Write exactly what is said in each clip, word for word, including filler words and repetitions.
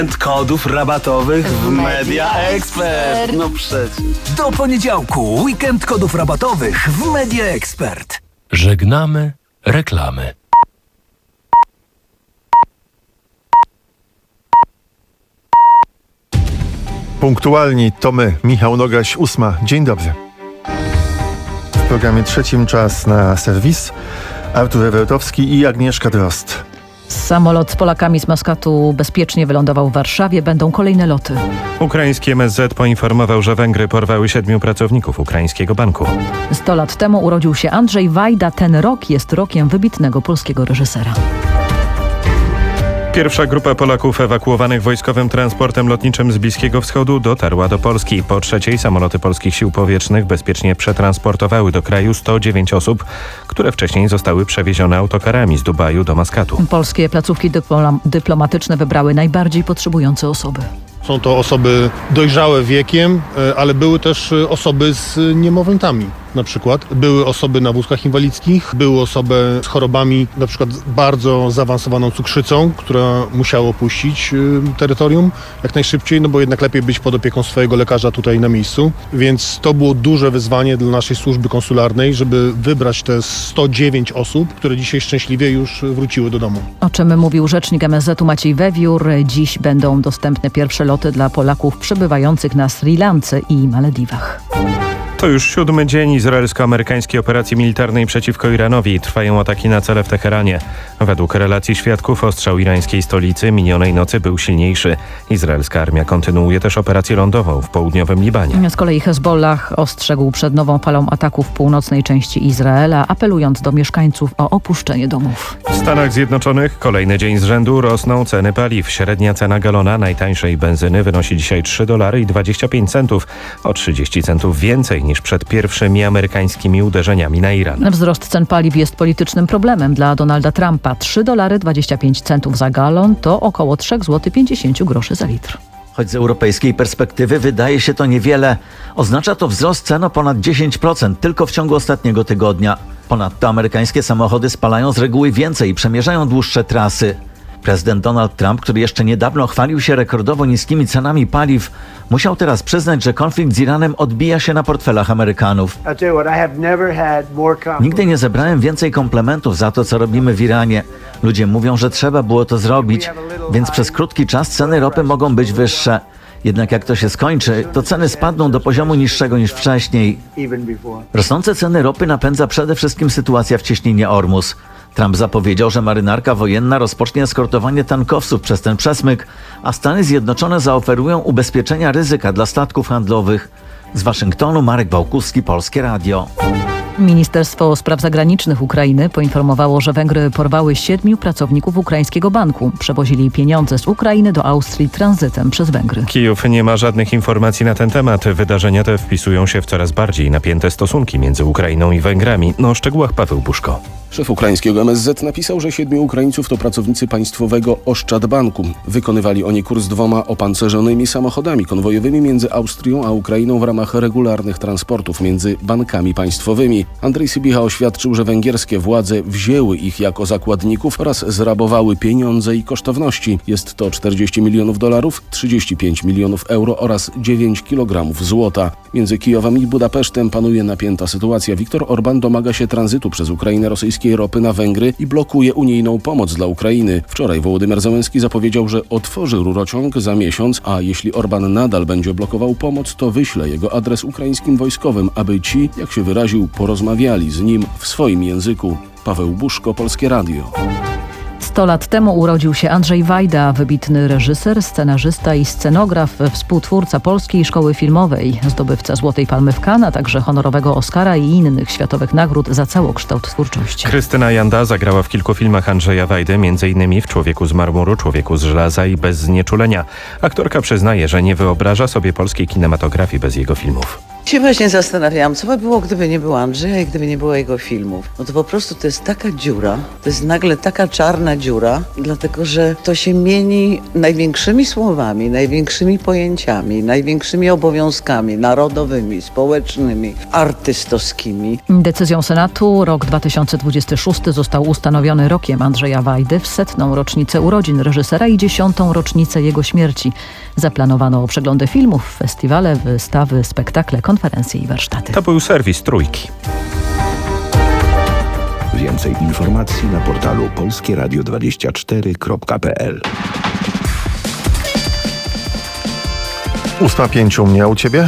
Kodów rabatowych w Media Expert. No przecież. Do poniedziałku weekend kodów rabatowych w Media Expert. Żegnamy reklamy. Punktualni to my, Michał Nogaś, ósma. Dzień dobry. W programie trzecim czas na serwis. Artur Eweltowski i Agnieszka Drozd. Samolot z Polakami z Maskatu bezpiecznie wylądował w Warszawie. Będą kolejne loty. Ukraiński M S Z poinformował, że Węgry porwały siedmiu pracowników ukraińskiego banku. Sto lat temu urodził się Andrzej Wajda. Ten rok jest rokiem wybitnego polskiego reżysera. Pierwsza grupa Polaków ewakuowanych wojskowym transportem lotniczym z Bliskiego Wschodu dotarła do Polski. Po trzeciej samoloty polskich sił powietrznych bezpiecznie przetransportowały do kraju sto dziewięć osób, które wcześniej zostały przewiezione autokarami z Dubaju do Maskatu. Polskie placówki dyplom- dyplomatyczne wybrały najbardziej potrzebujące osoby. Są to osoby dojrzałe wiekiem, ale były też osoby z niemowlętami. Na przykład były osoby na wózkach inwalidzkich, były osoby z chorobami, na przykład bardzo zaawansowaną cukrzycą, która musiała opuścić terytorium jak najszybciej, no bo jednak lepiej być pod opieką swojego lekarza tutaj na miejscu. Więc to było duże wyzwanie dla naszej służby konsularnej, żeby wybrać te sto dziewięć osób, które dzisiaj szczęśliwie już wróciły do domu. O czym mówił rzecznik M S Z-u Maciej Wewiór. Dziś będą dostępne pierwsze loty dla Polaków przebywających na Sri Lance i Malediwach. To już siódmy dzień izraelsko-amerykańskiej operacji militarnej przeciwko Iranowi. Trwają ataki na cele w Teheranie. Według relacji świadków ostrzał irańskiej stolicy minionej nocy był silniejszy. Izraelska armia kontynuuje też operację lądową w południowym Libanie. Z kolei Hezbollah ostrzegł przed nową falą ataków w północnej części Izraela, apelując do mieszkańców o opuszczenie domów. W Stanach Zjednoczonych kolejny dzień z rzędu rosną ceny paliw. Średnia cena galona najtańszej benzyny wynosi dzisiaj trzy dolary i dwadzieścia pięć centów. O trzydzieści centów więcej niż przed pierwszymi amerykańskimi uderzeniami na Iran. Wzrost cen paliw jest politycznym problemem dla Donalda Trumpa. trzy dolary dwadzieścia pięć centów za galon to około trzy złote pięćdziesiąt groszy za litr. Choć z europejskiej perspektywy wydaje się to niewiele, oznacza to wzrost cen o ponad dziesięć procent tylko w ciągu ostatniego tygodnia. Ponadto amerykańskie samochody spalają z reguły więcej i przemierzają dłuższe trasy. Prezydent Donald Trump, który jeszcze niedawno chwalił się rekordowo niskimi cenami paliw, musiał teraz przyznać, że konflikt z Iranem odbija się na portfelach Amerykanów. Nigdy nie zebrałem więcej komplementów za to, co robimy w Iranie. Ludzie mówią, że trzeba było to zrobić, więc przez krótki czas ceny ropy mogą być wyższe. Jednak jak to się skończy, to ceny spadną do poziomu niższego niż wcześniej. Rosnące ceny ropy napędza przede wszystkim sytuacja w cieśninie Ormus. Trump zapowiedział, że marynarka wojenna rozpocznie eskortowanie tankowców przez ten przesmyk, a Stany Zjednoczone zaoferują ubezpieczenia ryzyka dla statków handlowych. Z Waszyngtonu Marek Bałkuski, Polskie Radio. Ministerstwo Spraw Zagranicznych Ukrainy poinformowało, że Węgry porwały siedmiu pracowników ukraińskiego banku. Przewozili pieniądze z Ukrainy do Austrii tranzytem przez Węgry. Kijów nie ma żadnych informacji na ten temat. Wydarzenia te wpisują się w coraz bardziej napięte stosunki między Ukrainą i Węgrami. No o szczegółach Paweł Buszko. Szef ukraińskiego M S Z napisał, że siedmiu Ukraińców to pracownicy państwowego Oszczad-Banku. Wykonywali oni kurs dwoma opancerzonymi samochodami konwojowymi między Austrią a Ukrainą w ramach regularnych transportów między bankami państwowymi. Andrzej Sybicha oświadczył, że węgierskie władze wzięły ich jako zakładników oraz zrabowały pieniądze i kosztowności. Jest to czterdzieści milionów dolarów, trzydzieści pięć milionów euro oraz dziewięć kilogramów złota. Między Kijowem i Budapesztem panuje napięta sytuacja. Viktor Orban domaga się tranzytu przez Ukrainę rosyjskiej ropy na Węgry i blokuje unijną pomoc dla Ukrainy. Wczoraj Wołodymyr Zełenski zapowiedział, że otworzy rurociąg za miesiąc, a jeśli Orban nadal będzie blokował pomoc, to wyśle jego adres ukraińskim wojskowym, aby ci, jak się wyraził, porozmawiali z nim w swoim języku. Paweł Buszko, Polskie Radio. Sto lat temu urodził się Andrzej Wajda, wybitny reżyser, scenarzysta i scenograf, współtwórca Polskiej Szkoły Filmowej, zdobywca Złotej Palmy w Cannes, a także honorowego Oscara i innych światowych nagród za całokształt twórczości. Krystyna Janda zagrała w kilku filmach Andrzeja Wajdy, między innymi w Człowieku z marmuru, Człowieku z żelaza i Bez znieczulenia. Aktorka przyznaje, że nie wyobraża sobie polskiej kinematografii bez jego filmów. Się właśnie zastanawiałam, co by było, gdyby nie było Andrzeja i gdyby nie było jego filmów. No to po prostu to jest taka dziura, to jest nagle taka czarna dziura, dlatego że to się mieni największymi słowami, największymi pojęciami, największymi obowiązkami narodowymi, społecznymi, artystowskimi. Decyzją Senatu rok dwa tysiące dwudziesty szósty został ustanowiony rokiem Andrzeja Wajdy w setną rocznicę urodzin reżysera i dziesiątą rocznicę jego śmierci. Zaplanowano przeglądy filmów, festiwale, wystawy, spektakle, konferencje i warsztaty. To był serwis Trójki. Więcej informacji na portalu polskie radio dwadzieścia cztery kropka p l. Ósma pięć u mnie, a u ciebie?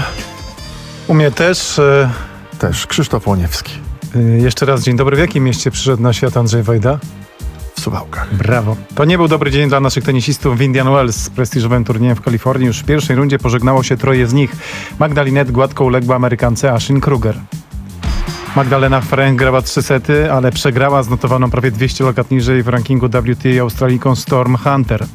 U mnie też. E, Też Krzysztof Łoniewski. e, jeszcze raz dzień dobry. W jakim mieście przyszedł na świat Andrzej Wajda? W Suwałkach. Brawo. To nie był dobry dzień dla naszych tenisistów w Indian Wells z prestiżowym turniejem w Kalifornii. Już w pierwszej rundzie pożegnało się troje z nich. Magda Linette gładko uległa Amerykance Ashlyn Kruger. Magdalena Frank grała trzy sety, ale przegrała z notowaną prawie dwieście lokat niżej w rankingu W T A Australijką Storm Hunter.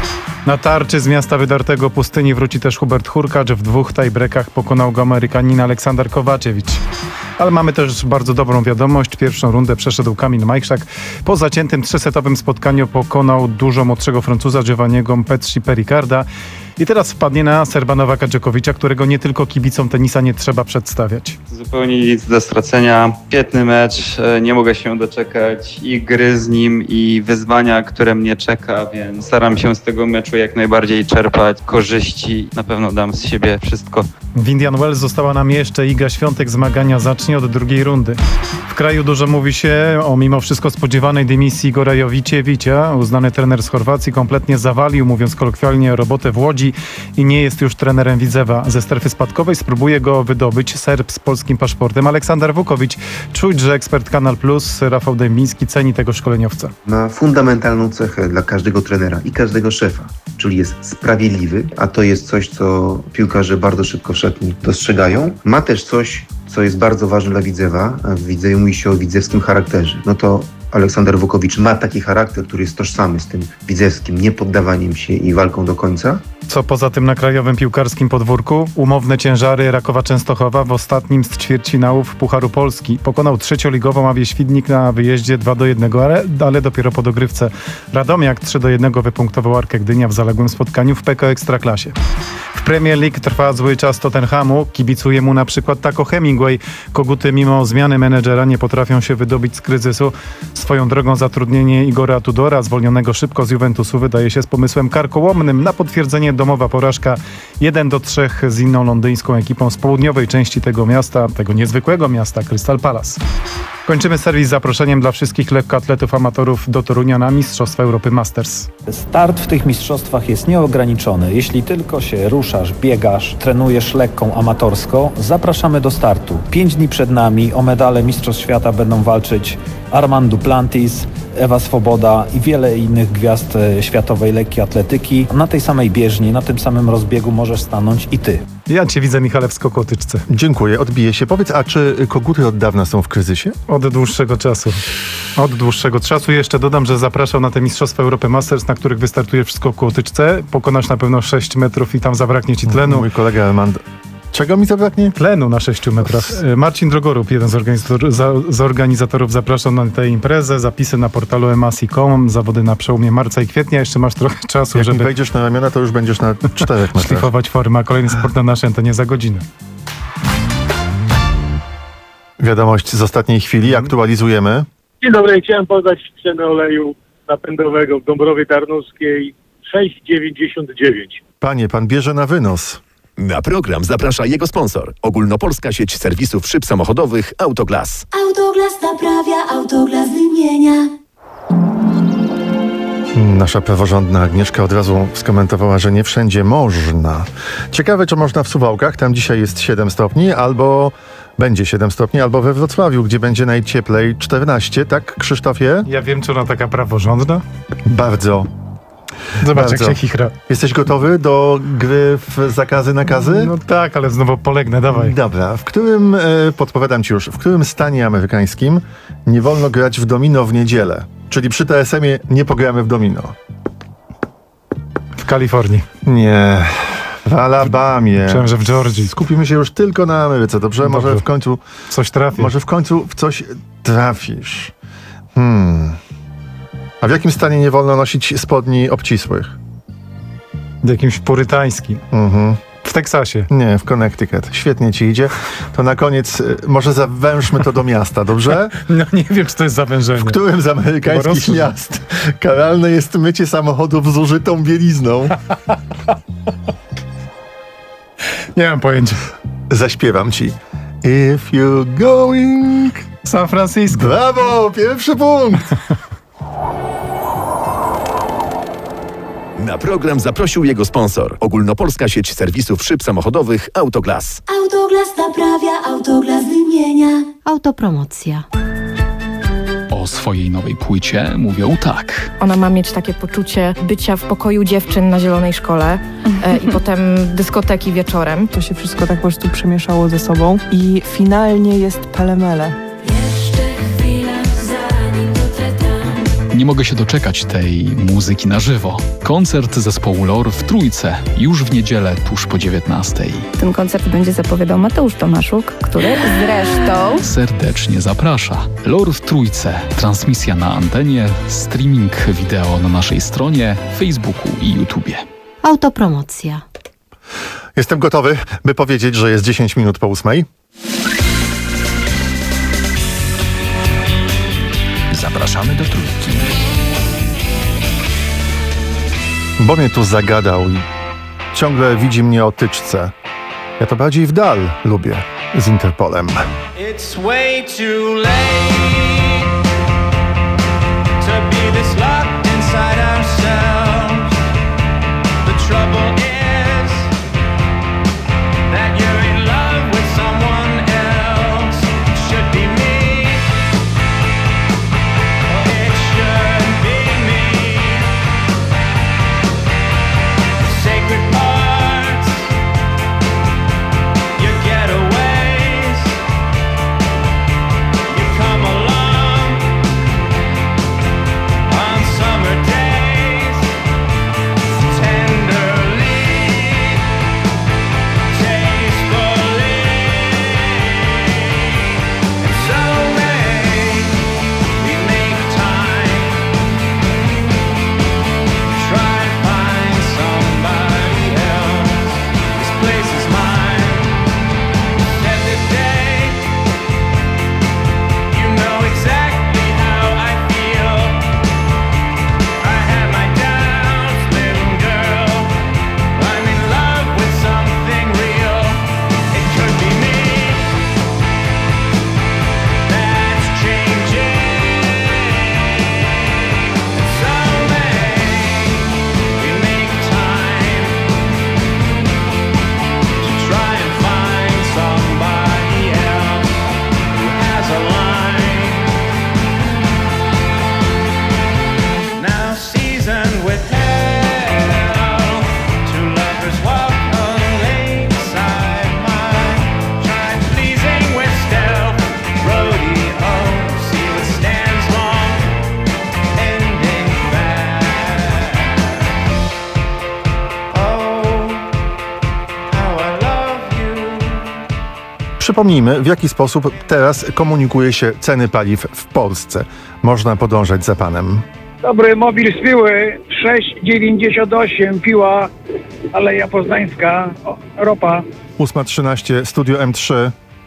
Na tarczy z miasta wydartego pustyni wróci też Hubert Hurkacz. W dwóch tiebreakach pokonał go Amerykanin Aleksander Kowaczewicz. Ale mamy też bardzo dobrą wiadomość. Pierwszą rundę przeszedł Kamil Majchrzak. Po zaciętym trzysetowym spotkaniu pokonał dużo młodszego Francuza Giovanniego Petri-Pericarda. I teraz wpadnie na Serba Nowaka Dżokowicza, którego nie tylko kibicom tenisa nie trzeba przedstawiać. Zupełnie nic do stracenia. Świetny mecz, nie mogę się doczekać i gry z nim, i wyzwania, które mnie czeka, więc staram się z tego meczu jak najbardziej czerpać korzyści. Na pewno dam z siebie wszystko. W Indian Wells została nam jeszcze Iga Świątek. Zmagania zacznie od drugiej rundy. W kraju dużo mówi się o mimo wszystko spodziewanej dymisji Igora Jovicevicia. Uznany trener z Chorwacji kompletnie zawalił, mówiąc kolokwialnie, robotę w Łodzi i nie jest już trenerem Widzewa. Ze strefy spadkowej spróbuje go wydobyć Serb z polskim paszportem Aleksander Wukowicz. Czuć, że ekspert Kanal Plus Rafał Dębiński ceni tego szkoleniowca. Ma fundamentalną cechę dla każdego trenera i każdego szefa, czyli jest sprawiedliwy, a to jest coś, co piłkarze bardzo szybko w szatni dostrzegają. Ma też coś, co jest bardzo ważne dla Widzewa, a w Widzewie mówi się o widzewskim charakterze. No to Aleksander Wukowicz ma taki charakter, który jest tożsamy z tym widzewskim niepoddawaniem się i walką do końca. Co poza tym na krajowym piłkarskim podwórku? Umowne ciężary Rakowa Częstochowa w ostatnim z ćwierćfinałów Pucharu Polski. Pokonał trzecioligową Awię Świdnik na wyjeździe dwa do jednego, ale, ale dopiero po dogrywce. Radomiak trzy do jednego wypunktował Arkę Gdynia w zaległym spotkaniu w P K Ekstraklasie. W Premier League trwa zły czas Tottenhamu. Kibicuje mu na przykład Taco Hemingway. Koguty mimo zmiany menedżera nie potrafią się wydobyć z kryzysu. Swoją drogą zatrudnienie Igora Tudora, zwolnionego szybko z Juventusu, wydaje się z pomysłem karkołomnym. Na potwierdzenie domowa porażka jeden do trzech z inną londyńską ekipą z południowej części tego miasta, tego niezwykłego miasta, Crystal Palace. Kończymy serwis zaproszeniem dla wszystkich lekkoatletów amatorów do Torunia na Mistrzostwa Europy Masters. Start w tych mistrzostwach jest nieograniczony. Jeśli tylko się ruszasz, biegasz, trenujesz lekką amatorsko, zapraszamy do startu. Pięć dni przed nami o medale Mistrzostw Świata będą walczyć Armand Duplantis, Ewa Swoboda i wiele innych gwiazd światowej lekkiej atletyki. Na tej samej bieżni, na tym samym rozbiegu możesz stanąć i ty. Ja cię widzę, Michale, w skokotyczce. Dziękuję, odbiję się. Powiedz, a czy koguty od dawna są w kryzysie? Od dłuższego czasu. Od dłuższego czasu. Jeszcze dodam, że zapraszam na te Mistrzostwa Europy Masters, na których wystartujesz w skokotyczce. Pokonasz na pewno sześć metrów i tam zabraknie ci tlenu. Mój kolega Armand... Czego mi zabraknie? Tlenu na sześciu metrach. Marcin Drogorub, jeden z, organizator, za, z organizatorów, zapraszam na tę imprezę. Zapisy na portalu emasi kropka com. Zawody na przełomie marca i kwietnia. Jeszcze masz trochę czasu, Jak żeby... Jak wejdziesz na ramiona, to już będziesz na czterech metrach. Szlifować formę, a kolejny sport na naszej antenie za godzinę. Wiadomość z ostatniej chwili. Aktualizujemy. Dzień dobry. Chciałem podać cenę oleju napędowego w Dąbrowie Tarnowskiej sześć dziewięćdziesiąt dziewięć. Panie, pan bierze na wynos. Na program zaprasza jego sponsor. Ogólnopolska sieć serwisów szyb samochodowych Autoglas. Autoglas naprawia, Autoglas wymienia. Nasza praworządna Agnieszka od razu skomentowała, że nie wszędzie można. Ciekawe, czy można w Suwałkach, tam dzisiaj jest siedem stopni, albo będzie siedem stopni, albo we Wrocławiu, gdzie będzie najcieplej czternaście, tak, Krzysztofie? Ja wiem, czy ona taka praworządna? Bardzo. Zobacz, Bardzo. jak się chichra. Jesteś gotowy do gry w zakazy, nakazy? No tak, ale znowu polegnę, dawaj. Dobra, w którym, e, podpowiadam ci już, w którym stanie amerykańskim nie wolno grać w domino w niedzielę? Czyli przy T S M ie nie pogramy w domino. W Kalifornii. Nie. W Alabamie. Myślałem, że w Georgii. Skupimy się już tylko na Ameryce, dobrze? Może Dobrze. w końcu... Coś trafi. Może w końcu w coś trafisz. Hmm. A w jakim stanie nie wolno nosić spodni obcisłych? W jakimś purytańskim. Mhm. W Teksasie. Nie, w Connecticut. Świetnie ci idzie. To na koniec y, może zawężmy to do miasta, dobrze? No nie wiem, czy to jest zawężenie. W którym z amerykańskich miast karalne jest mycie samochodów z zużytą bielizną? Nie mam pojęcia. Zaśpiewam ci. If you're going... San Francisco. Brawo! Pierwszy punkt! Na program zaprosił jego sponsor. Ogólnopolska sieć serwisów szyb samochodowych Autoglas. Autoglas naprawia, Autoglas wymienia. Autopromocja. O swojej nowej płycie mówią tak. Ona ma mieć takie poczucie bycia w pokoju dziewczyn na zielonej szkole e, i potem dyskoteki wieczorem. To się wszystko tak po prostu przemieszało ze sobą i finalnie jest pelemele. Nie mogę się doczekać tej muzyki na żywo. Koncert zespołu Lor w Trójce już w niedzielę tuż po dziewiętnastej. Ten koncert będzie zapowiadał Mateusz Tomaszuk, który zresztą Serdecznie zaprasza. Lor w Trójce. Transmisja na antenie, streaming wideo na naszej stronie, Facebooku i YouTubie. Autopromocja. Jestem gotowy, by powiedzieć, że jest dziesięć minut po ósmej. Zapraszamy do Trójki. Bo mnie tu zagadał i ciągle widzi mnie o tyczce. Ja to bardziej w dal lubię z Interpolem. It's way too late to be this locked inside ourselves. The trouble is that you're in love with someone else. It should be me. It should be me. Sacred parts, your getaways. You come along on summer days, tenderly, tastefully. And so may we make time, try and find somebody else. This place is mine. Said this day, you know exactly how I feel. I had my doubts, little girl. I'm in love with something real. It could be me that's changing. So may we make time to try and find somebody else who has a line. Now seasoned with hell, two lovers walk a lakeside mile, try pleasing with stealth, rodeo, see what stands long, ending bad. Oh, how I love you. Przypomnijmy, w jaki sposób teraz komunikuje się ceny paliw w Polsce. Można podążać za panem. Dobry, mobil z Piły, sześć dziewięćdziesiąt osiem, Piła, Aleja Poznańska, o, ropa. ósma trzynaście, Studio M trzy.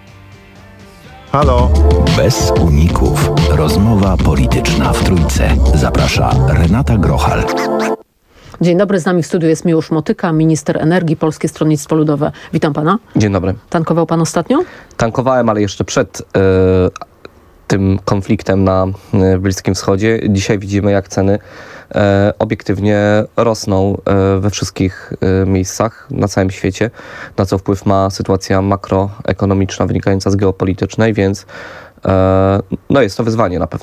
Halo? Bez uników. Rozmowa polityczna w Trójce. Zaprasza Renata Grochal. Dzień dobry, z nami w studiu jest Miłosz Motyka, minister energii, Polskie Stronnictwo Ludowe. Witam pana. Dzień dobry. Tankował pan ostatnio? Tankowałem, ale jeszcze przed e, tym konfliktem na e, Bliskim Wschodzie. Dzisiaj widzimy, jak ceny e, obiektywnie rosną e, we wszystkich e, miejscach na całym świecie, na co wpływ ma sytuacja makroekonomiczna wynikająca z geopolitycznej, więc e, no jest to wyzwanie na pewno.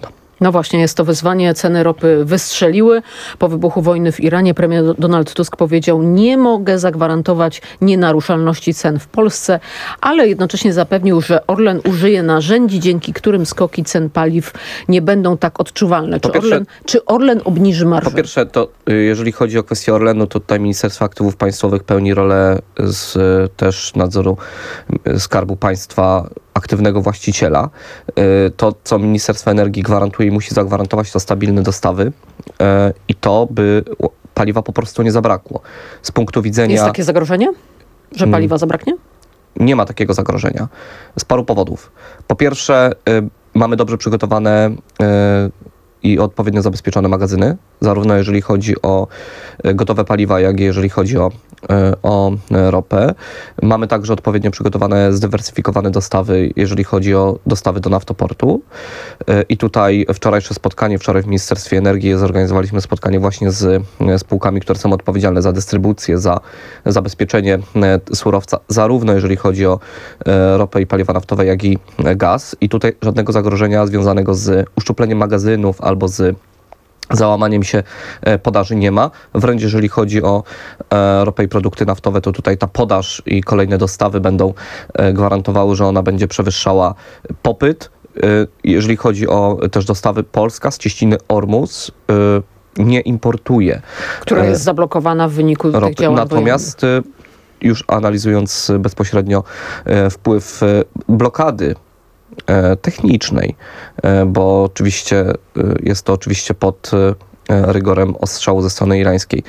No właśnie, jest to wyzwanie. Ceny ropy wystrzeliły. Po wybuchu wojny w Iranie premier Donald Tusk powiedział: nie mogę zagwarantować nienaruszalności cen w Polsce, ale jednocześnie zapewnił, że Orlen użyje narzędzi, dzięki którym skoki cen paliw nie będą tak odczuwalne. Czy, pierwsze- Orlen, czy Orlen obniży marżę? Po pierwsze, to y, jeżeli chodzi o kwestię Orlenu, to tutaj Ministerstwo Aktywów Państwowych pełni rolę z y, też nadzoru y, Skarbu Państwa, aktywnego właściciela. Y, To, co Ministerstwo Energii gwarantuje i musi zagwarantować, to stabilne dostawy y, i to, by o- paliwa po prostu nie zabrakło. Z punktu widzenia... Jest takie zagrożenie, że Mm. paliwa zabraknie? Nie ma takiego zagrożenia. Z paru powodów. Po pierwsze, y, mamy dobrze przygotowane y, i odpowiednio zabezpieczone magazyny, zarówno jeżeli chodzi o y, gotowe paliwa, jak i jeżeli chodzi o, y, o y, ropę. Mamy także odpowiednio przygotowane, zdywersyfikowane dostawy, jeżeli chodzi o dostawy do naftoportu. Y, I tutaj wczorajsze spotkanie, wczoraj w Ministerstwie Energii zorganizowaliśmy spotkanie właśnie z y, spółkami, które są odpowiedzialne za dystrybucję, za zabezpieczenie y, surowca, zarówno jeżeli chodzi o y, ropę i paliwa naftowe, jak i y, gaz. I tutaj żadnego zagrożenia związanego z uszczupleniem magazynów albo z załamaniem się e, podaży nie ma. Wręcz jeżeli chodzi o e, ropę i produkty naftowe, to tutaj ta podaż i kolejne dostawy będą e, gwarantowały, że ona będzie przewyższała popyt. E, jeżeli chodzi o też dostawy, Polska z cieśniny Ormus e, nie importuje. Która e, jest zablokowana w wyniku tych ropy. działań Natomiast e, już analizując bezpośrednio e, wpływ e, blokady e, technicznej, e, bo oczywiście e, jest to oczywiście pod e, rygorem ostrzału ze strony irańskiej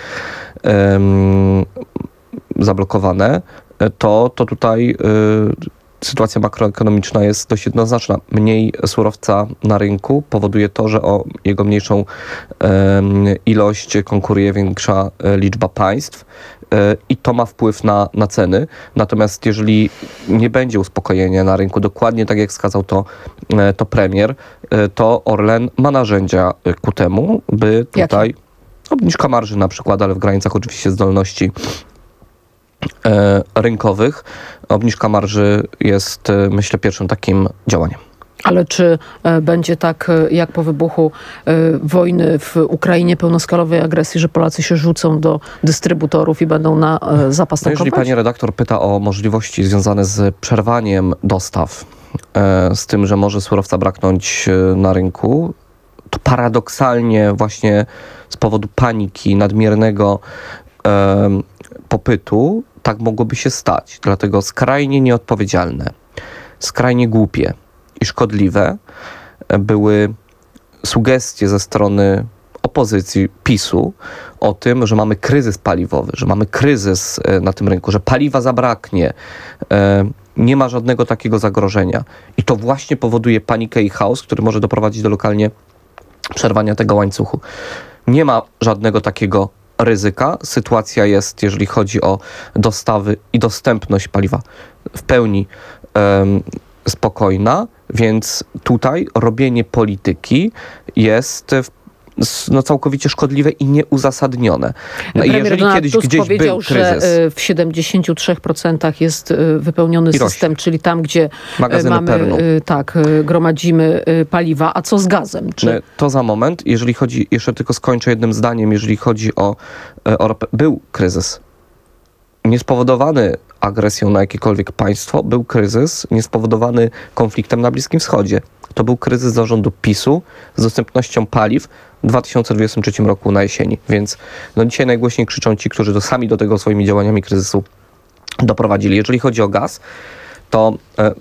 em, zablokowane, e, to, to tutaj e, sytuacja makroekonomiczna jest dość jednoznaczna. Mniej surowca na rynku powoduje to, że o jego mniejszą em, ilość konkuruje większa e, liczba państw e, i to ma wpływ na, na ceny. Natomiast jeżeli nie będzie uspokojenia na rynku, dokładnie tak jak wskazał to, e, to premier, e, to Orlen ma narzędzia e, ku temu, by tutaj obniżka marży na przykład, ale w granicach oczywiście zdolności e, rynkowych. Obniżka marży jest, e, myślę, pierwszym takim działaniem. Ale czy e, będzie tak, e, jak po wybuchu e, wojny w Ukrainie, pełnoskalowej agresji, że Polacy się rzucą do dystrybutorów i będą na e, zapas No jeżeli tankować? pani redaktor pyta o możliwości związane z przerwaniem dostaw, e, z tym, że może surowca braknąć e, na rynku, to paradoksalnie właśnie z powodu paniki, nadmiernego e, popytu, tak mogłoby się stać. Dlatego skrajnie nieodpowiedzialne, skrajnie głupie i szkodliwe były sugestie ze strony opozycji PiSu o tym, że mamy kryzys paliwowy, że mamy kryzys e, na tym rynku, że paliwa zabraknie. E, nie ma żadnego takiego zagrożenia. I to właśnie powoduje panikę i chaos, który może doprowadzić do lokalnie przerwania tego łańcuchu. Nie ma żadnego takiego ryzyka. Sytuacja jest, jeżeli chodzi o dostawy i dostępność paliwa, w pełni em, spokojna, więc tutaj robienie polityki jest w, s- no, całkowicie szkodliwe i nieuzasadnione. No, i Premier jeżeli Donald kiedyś Tusk gdzieś powiedział, był że kryzys, e, w siedemdziesięciu trzech procentach jest e, wypełniony Ilością. system, czyli tam, gdzie e, Magazyny mamy, Pernu. e, tak, e, gromadzimy e, paliwa. A co z gazem? Czy... to za moment, jeżeli chodzi, jeszcze tylko skończę jednym zdaniem, jeżeli chodzi o, e, o ropę, był kryzys. Niespowodowany agresją na jakiekolwiek państwo, był kryzys niespowodowany konfliktem na Bliskim Wschodzie. To był kryzys zarządu PiSu z dostępnością paliw w dwa tysiące dwudziestym trzecim roku na jesieni. Więc no dzisiaj najgłośniej krzyczą ci, którzy to sami do tego swoimi działaniami kryzysu doprowadzili. Jeżeli chodzi o gaz, to e,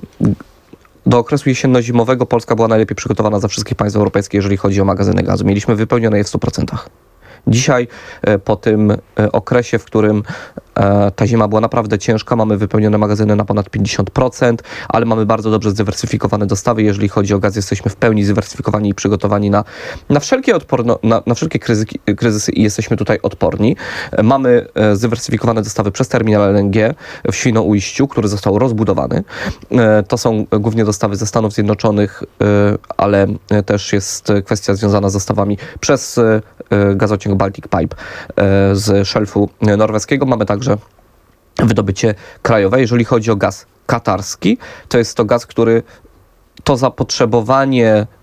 do okresu jesienno-zimowego Polska była najlepiej przygotowana ze wszystkich państw europejskich, jeżeli chodzi o magazyny gazu. Mieliśmy wypełnione je w stu procentach. Dzisiaj, e, po tym e, okresie, w którym e, ta zima była naprawdę ciężka, mamy wypełnione magazyny na ponad pięćdziesiąt procent, ale mamy bardzo dobrze zdywersyfikowane dostawy. Jeżeli chodzi o gaz, jesteśmy w pełni zdywersyfikowani i przygotowani na, na wszelkie, odporno, na, na wszelkie kryzyki, kryzysy i jesteśmy tutaj odporni. E, mamy e, zdywersyfikowane dostawy przez terminal L N G w Świnoujściu, który został rozbudowany. E, to są głównie dostawy ze Stanów Zjednoczonych, e, ale też jest kwestia związana z dostawami przez e, gazociąg Baltic Pipe e, z szelfu norweskiego. Mamy także wydobycie krajowe. Jeżeli chodzi o gaz katarski, to jest to gaz, który to zapotrzebowanie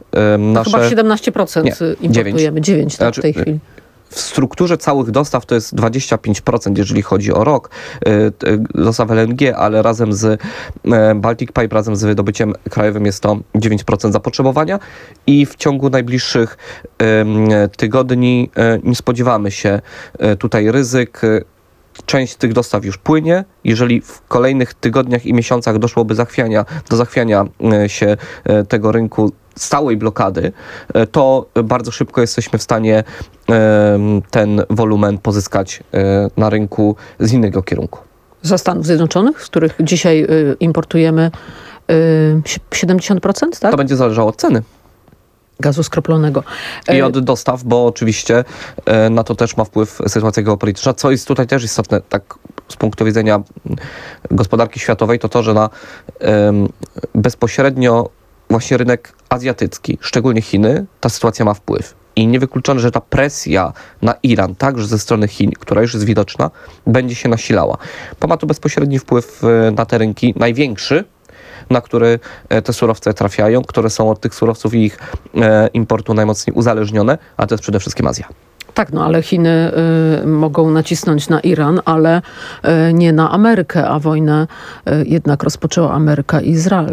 e, No nasze... chyba siedemnaście procent Nie, importujemy, dziewięć tak, Znaczy, w tej chwili. W strukturze całych dostaw to jest dwadzieścia pięć procent, jeżeli chodzi o rok, y, y, dostaw L N G, ale razem z y, Baltic Pipe, razem z wydobyciem krajowym jest to dziewięć procent zapotrzebowania i w ciągu najbliższych y, tygodni y, nie spodziewamy się y, tutaj ryzyk. Y, Część z tych dostaw już płynie. Jeżeli w kolejnych tygodniach i miesiącach doszłoby zachwiania, do zachwiania y, się y, tego rynku z całej blokady, y, to bardzo szybko jesteśmy w stanie y, ten wolumen pozyskać y, na rynku z innego kierunku. Za Stanów Zjednoczonych, z których dzisiaj y, importujemy y, siedemdziesiąt procent, tak? To będzie zależało od ceny. Gazu skroplonego. I od dostaw, bo oczywiście e, na to też ma wpływ sytuacja geopolityczna. Co jest tutaj też istotne, tak z punktu widzenia gospodarki światowej, to to, że na e, bezpośrednio właśnie rynek azjatycki, szczególnie Chiny, ta sytuacja ma wpływ. I niewykluczone, że ta presja na Iran, także ze strony Chin, która już jest widoczna, będzie się nasilała. Bo ma to bezpośredni wpływ e, na te rynki, największy, na które te surowce trafiają, które są od tych surowców i ich e, importu najmocniej uzależnione, a to jest przede wszystkim Azja. Tak, no ale Chiny y, mogą nacisnąć na Iran, ale y, nie na Amerykę, a wojnę y, jednak rozpoczęła Ameryka i Izrael.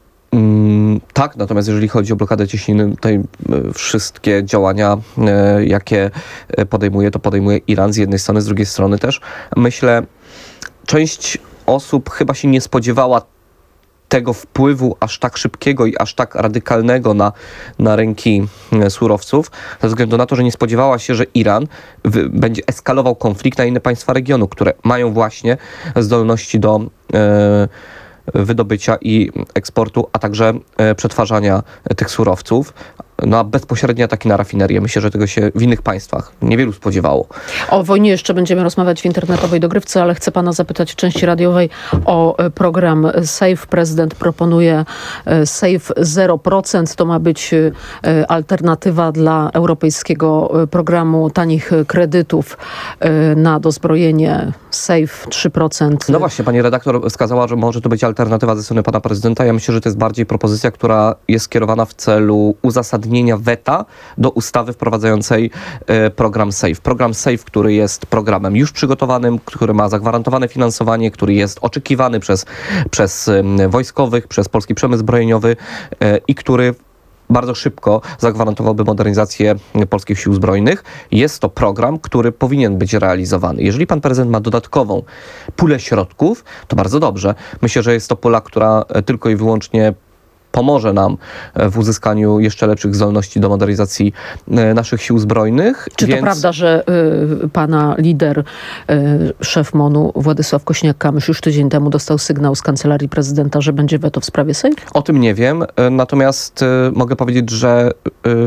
Mm, tak, natomiast jeżeli chodzi o blokadę cieśniny, tutaj y, wszystkie działania, y, jakie podejmuje, to podejmuje Iran z jednej strony, z drugiej strony też. Myślę, część osób chyba się nie spodziewała tego wpływu aż tak szybkiego i aż tak radykalnego na, na rynki surowców, ze względu na to, że nie spodziewała się, że Iran w, będzie eskalował konflikt na inne państwa regionu, które mają właśnie zdolności do e, wydobycia i eksportu, a także e, przetwarzania tych surowców. Na bezpośrednie ataki na rafinerię. Myślę, że tego się w innych państwach niewielu spodziewało. O wojnie jeszcze będziemy rozmawiać w internetowej dogrywce, ale chcę pana zapytać w części radiowej o program SAFE. Prezydent proponuje SAFE zero procent. To ma być alternatywa dla europejskiego programu tanich kredytów na dozbrojenie. SAFE trzy procent. No właśnie, pani redaktor wskazała, że może to być alternatywa ze strony pana prezydenta. Ja myślę, że to jest bardziej propozycja, która jest skierowana w celu uzasadnienia weta do ustawy wprowadzającej e, program SAFE. Program SAFE, który jest programem już przygotowanym, który ma zagwarantowane finansowanie, który jest oczekiwany przez, przez e, wojskowych, przez polski przemysł zbrojeniowy e, i który bardzo szybko zagwarantowałby modernizację polskich sił zbrojnych. Jest to program, który powinien być realizowany. Jeżeli pan prezydent ma dodatkową pulę środków, to bardzo dobrze. Myślę, że jest to pula, która tylko i wyłącznie pomoże nam w uzyskaniu jeszcze lepszych zdolności do modernizacji naszych sił zbrojnych. Czy więc... to prawda, że y, pana lider, y, szef MONU Władysław Kośniak-Kamysz już tydzień temu dostał sygnał z Kancelarii Prezydenta, że będzie weto w sprawie SAFE? O tym nie wiem, natomiast y, mogę powiedzieć, że y,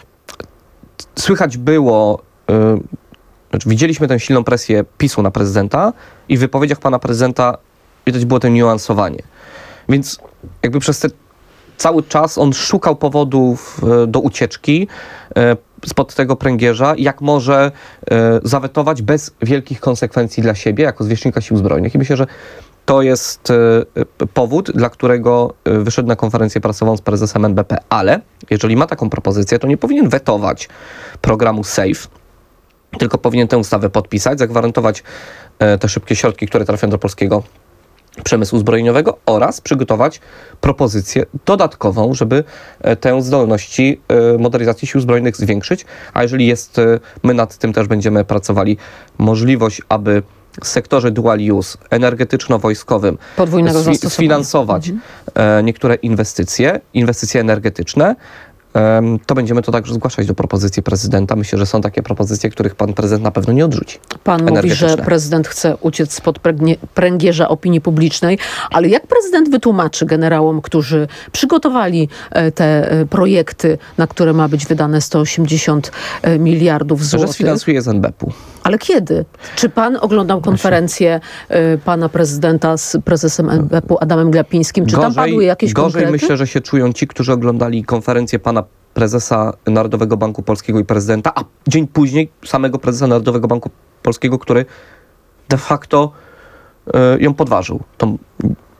słychać było, y, znaczy widzieliśmy tę silną presję PiSu na prezydenta i w wypowiedziach pana prezydenta widać było to niuansowanie. Więc jakby przez te cały czas on szukał powodów e, do ucieczki e, spod tego pręgierza, jak może e, zawetować bez wielkich konsekwencji dla siebie, jako zwierzchnika sił zbrojnych. I myślę, że to jest e, powód, dla którego e, wyszedł na konferencję prasową z prezesem N B P. Ale jeżeli ma taką propozycję, to nie powinien wetować programu SAFE, tylko powinien tę ustawę podpisać, zagwarantować e, te szybkie środki, które trafią do polskiego przemysłu zbrojeniowego oraz przygotować propozycję dodatkową, żeby tę zdolności modernizacji sił zbrojnych zwiększyć, a jeżeli jest, my nad tym też będziemy pracowali, możliwość, aby w sektorze dual use energetyczno-wojskowym podwójnego zastosowania sfinansować mhm. niektóre inwestycje, inwestycje energetyczne, to będziemy to także zgłaszać do propozycji prezydenta. Myślę, że są takie propozycje, których pan prezydent na pewno nie odrzuci. Pan mówi, że prezydent chce uciec spod pręgierza opinii publicznej, ale jak prezydent wytłumaczy generałom, którzy przygotowali te projekty, na które ma być wydane sto osiemdziesiąt miliardów złotych? Że sfinansuje z N B P u. Ale kiedy? Czy pan oglądał konferencję y, pana prezydenta z prezesem N B P u Adamem Glapińskim? Czy gorzej, tam padły jakieś gorzej konkrety? Myślę, że się czują ci, którzy oglądali konferencję pana prezesa Narodowego Banku Polskiego i prezydenta, a dzień później samego prezesa Narodowego Banku Polskiego, który de facto y, ją podważył, tą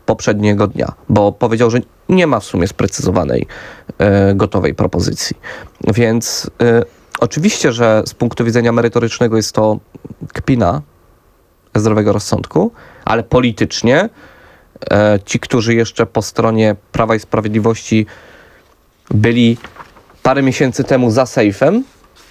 poprzedniego dnia, bo powiedział, że nie ma w sumie sprecyzowanej, e, gotowej propozycji. Więc e, oczywiście, że z punktu widzenia merytorycznego jest to kpina zdrowego rozsądku, ale politycznie e, ci, którzy jeszcze po stronie Prawa i Sprawiedliwości byli parę miesięcy temu za sejfem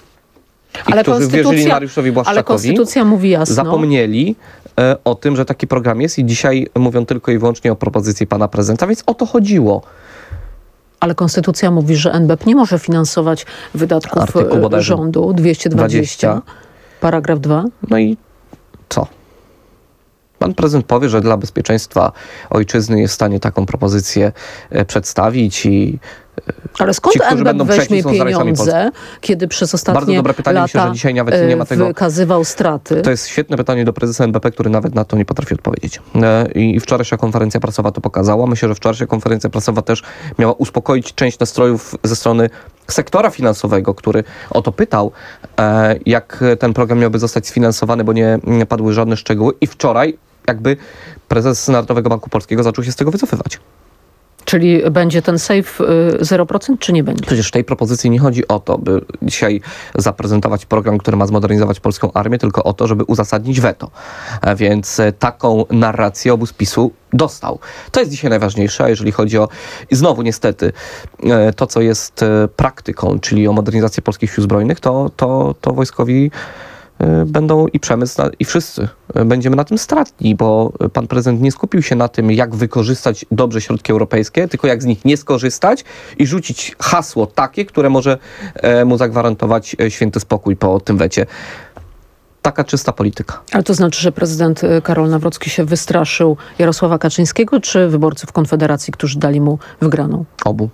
i Ale którzy konstytucja- wierzyli Mariuszowi ale Błaszczakowi, konstytucja mówi jasno. zapomnieli e, o tym, że taki program jest i dzisiaj mówią tylko i wyłącznie o propozycji pana prezydenta, więc o to chodziło. Ale konstytucja mówi, że N B P nie może finansować wydatków Artykuł e, bodajże rządu, dwieście dwadzieścia, paragraf dwa. No i co? Pan prezydent powie, że dla bezpieczeństwa ojczyzny jest w stanie taką propozycję e, przedstawić i Ale skąd ci, którzy N B P będą przeszli, weźmie są za granicami pieniądze, kiedy przez Bardzo ostatnie dobre pytanie. lata Myślę, że dzisiaj nawet nie ma e, tego. wykazywał straty? To jest świetne pytanie do prezesa N B P, który nawet na to nie potrafi odpowiedzieć. E, I wczorajsza konferencja prasowa to pokazała. Myślę, że wczorajsza konferencja prasowa też miała uspokoić część nastrojów ze strony sektora finansowego, który o to pytał, e, jak ten program miałby zostać sfinansowany, bo nie, nie padły żadne szczegóły. I wczoraj jakby prezes Narodowego Banku Polskiego zaczął się z tego wycofywać. Czyli będzie ten safe y, zero procent, czy nie będzie? Przecież w tej propozycji nie chodzi o to, by dzisiaj zaprezentować program, który ma zmodernizować polską armię, tylko o to, żeby uzasadnić weto. A więc e, taką narrację obóz PiSu dostał. To jest dzisiaj najważniejsze, a jeżeli chodzi o, i znowu niestety, e, to co jest e, praktyką, czyli o modernizację polskich sił zbrojnych, to, to, to wojskowi e, będą i przemysł, na- i wszyscy e, będziemy na tym stratni, bo pan prezydent nie skupił się na tym, jak wykorzystać dobrze środki europejskie, tylko jak z nich nie skorzystać i rzucić hasło takie, które może e, mu zagwarantować e, święty spokój po tym wecie. Taka czysta polityka. Ale to znaczy, że prezydent y, Karol Nawrocki się wystraszył Jarosława Kaczyńskiego, czy wyborców Konfederacji, którzy dali mu wygraną? Obu.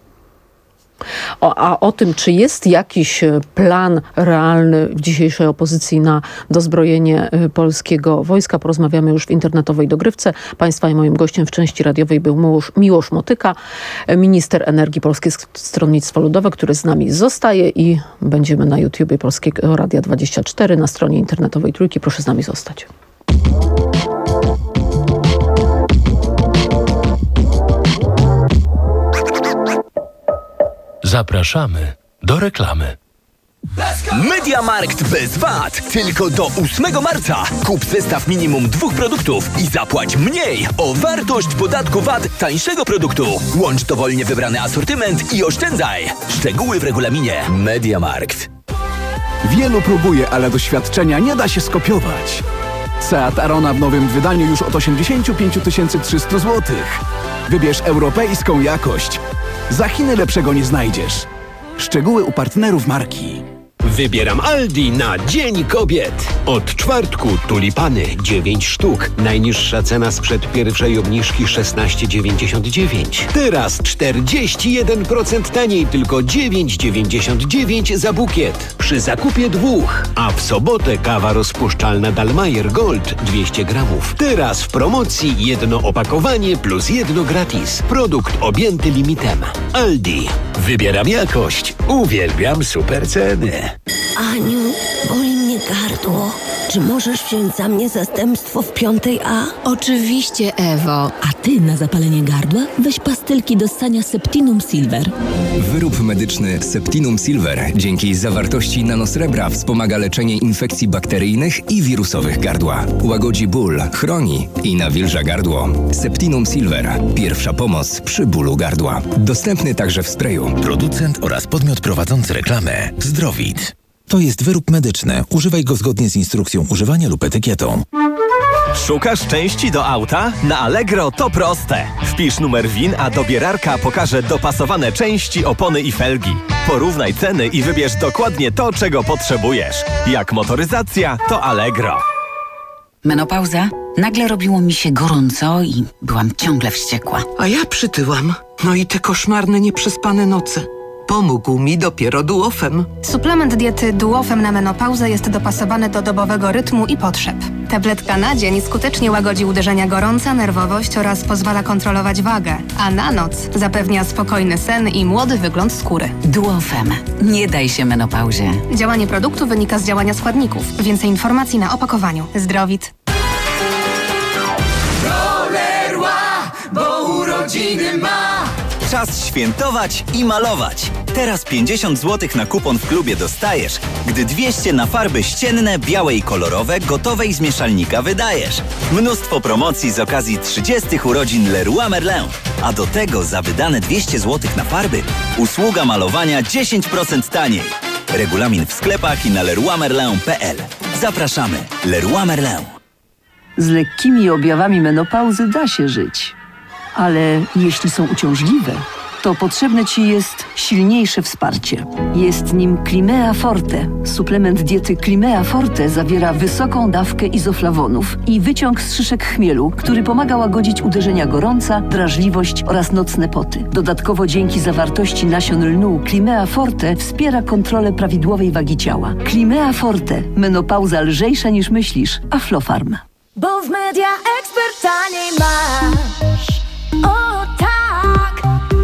O, a o tym, czy jest jakiś y, plan realny w dzisiejszej opozycji na dozbrojenie y, polskiego wojska, porozmawiamy już w internetowej dogrywce. Państwa i moim gościem w części radiowej był Miłosz, Miłosz Motyka, y, minister energii Polskiego Stronnictwa Ludowe, który z nami zostaje i będziemy na YouTubie Polskiego Radia dwadzieścia cztery, na stronie internetowej Trójki. Proszę z nami zostać. Zapraszamy do reklamy. Mediamarkt bez V A T tylko do ósmego marca. Kup zestaw minimum dwóch produktów i zapłać mniej o wartość podatku V A T tańszego produktu. Łącz dowolnie wybrany asortyment i oszczędzaj. Szczegóły w regulaminie. Mediamarkt. Wielu próbuje, ale doświadczenia nie da się skopiować. Seat Arona w nowym wydaniu już od osiemdziesiąt pięć tysięcy trzysta złotych. Wybierz europejską jakość. Za Chiny lepszego nie znajdziesz. Szczegóły u partnerów marki. Wybieram Aldi na Dzień Kobiet. Od czwartku tulipany dziewięć sztuk. Najniższa cena sprzed pierwszej obniżki szesnaście dziewięćdziesiąt dziewięć. Teraz czterdzieści jeden procent taniej, tylko dziewięć dziewięćdziesiąt dziewięć za bukiet. Przy zakupie dwóch. A w sobotę kawa rozpuszczalna Dalmayer Gold dwieście gramów. Teraz w promocji jedno opakowanie plus jedno gratis. Produkt objęty limitem. Aldi. Wybieram jakość. Uwielbiam super ceny. Aniu, boli mnie gardło. Czy możesz wziąć za mnie zastępstwo w piątej A? Oczywiście, Ewo. A ty na zapalenie gardła weź pastylki do ssania Septinum Silver. Wyrób medyczny Septinum Silver dzięki zawartości nanosrebra wspomaga leczenie infekcji bakteryjnych i wirusowych gardła. Łagodzi ból, chroni i nawilża gardło. Septinum Silver. Pierwsza pomoc przy bólu gardła. Dostępny także w sprayu. Producent oraz podmiot prowadzący reklamę Zdrowit. To jest wyrób medyczny. Używaj go zgodnie z instrukcją używania lub etykietą. Szukasz części do auta? Na Allegro to proste. Wpisz numer W I N, a dobierarka pokaże dopasowane części, opony i felgi. Porównaj ceny i wybierz dokładnie to, czego potrzebujesz. Jak motoryzacja, to Allegro. Menopauza? Nagle robiło mi się gorąco i byłam ciągle wściekła. A ja przytyłam. No i te koszmarne, nieprzespane noce. Pomógł mi dopiero Duofem. Suplement diety Duofem na menopauzę jest dopasowany do dobowego rytmu i potrzeb. Tabletka na dzień skutecznie łagodzi uderzenia gorąca, nerwowość oraz pozwala kontrolować wagę, a na noc zapewnia spokojny sen i młody wygląd skóry. Duofem. Nie daj się menopauzie. Działanie produktu wynika z działania składników. Więcej informacji na opakowaniu. Zdrowit. Roller, bo Czas świętować i malować. Teraz pięćdziesiąt złotych na kupon w klubie dostajesz, gdy dwieście na farby ścienne, białe i kolorowe, gotowe i z mieszalnika wydajesz. Mnóstwo promocji z okazji trzydziestych urodzin Leroy Merlin. A do tego za wydane dwieście złotych na farby usługa malowania dziesięć procent taniej. Regulamin w sklepach i na leroy merlin kropka p l. Zapraszamy. Leroy Merlin. Z lekkimi objawami menopauzy da się żyć. Ale jeśli są uciążliwe, to potrzebne Ci jest silniejsze wsparcie. Jest nim Climea Forte. Suplement diety Climea Forte zawiera wysoką dawkę izoflawonów i wyciąg z szyszek chmielu, który pomaga łagodzić uderzenia gorąca, drażliwość oraz nocne poty. Dodatkowo dzięki zawartości nasion lnu Climea Forte wspiera kontrolę prawidłowej wagi ciała. Climea Forte. Menopauza lżejsza niż myślisz. Aflofarm. Bo w Media Expert taniej masz. O tak,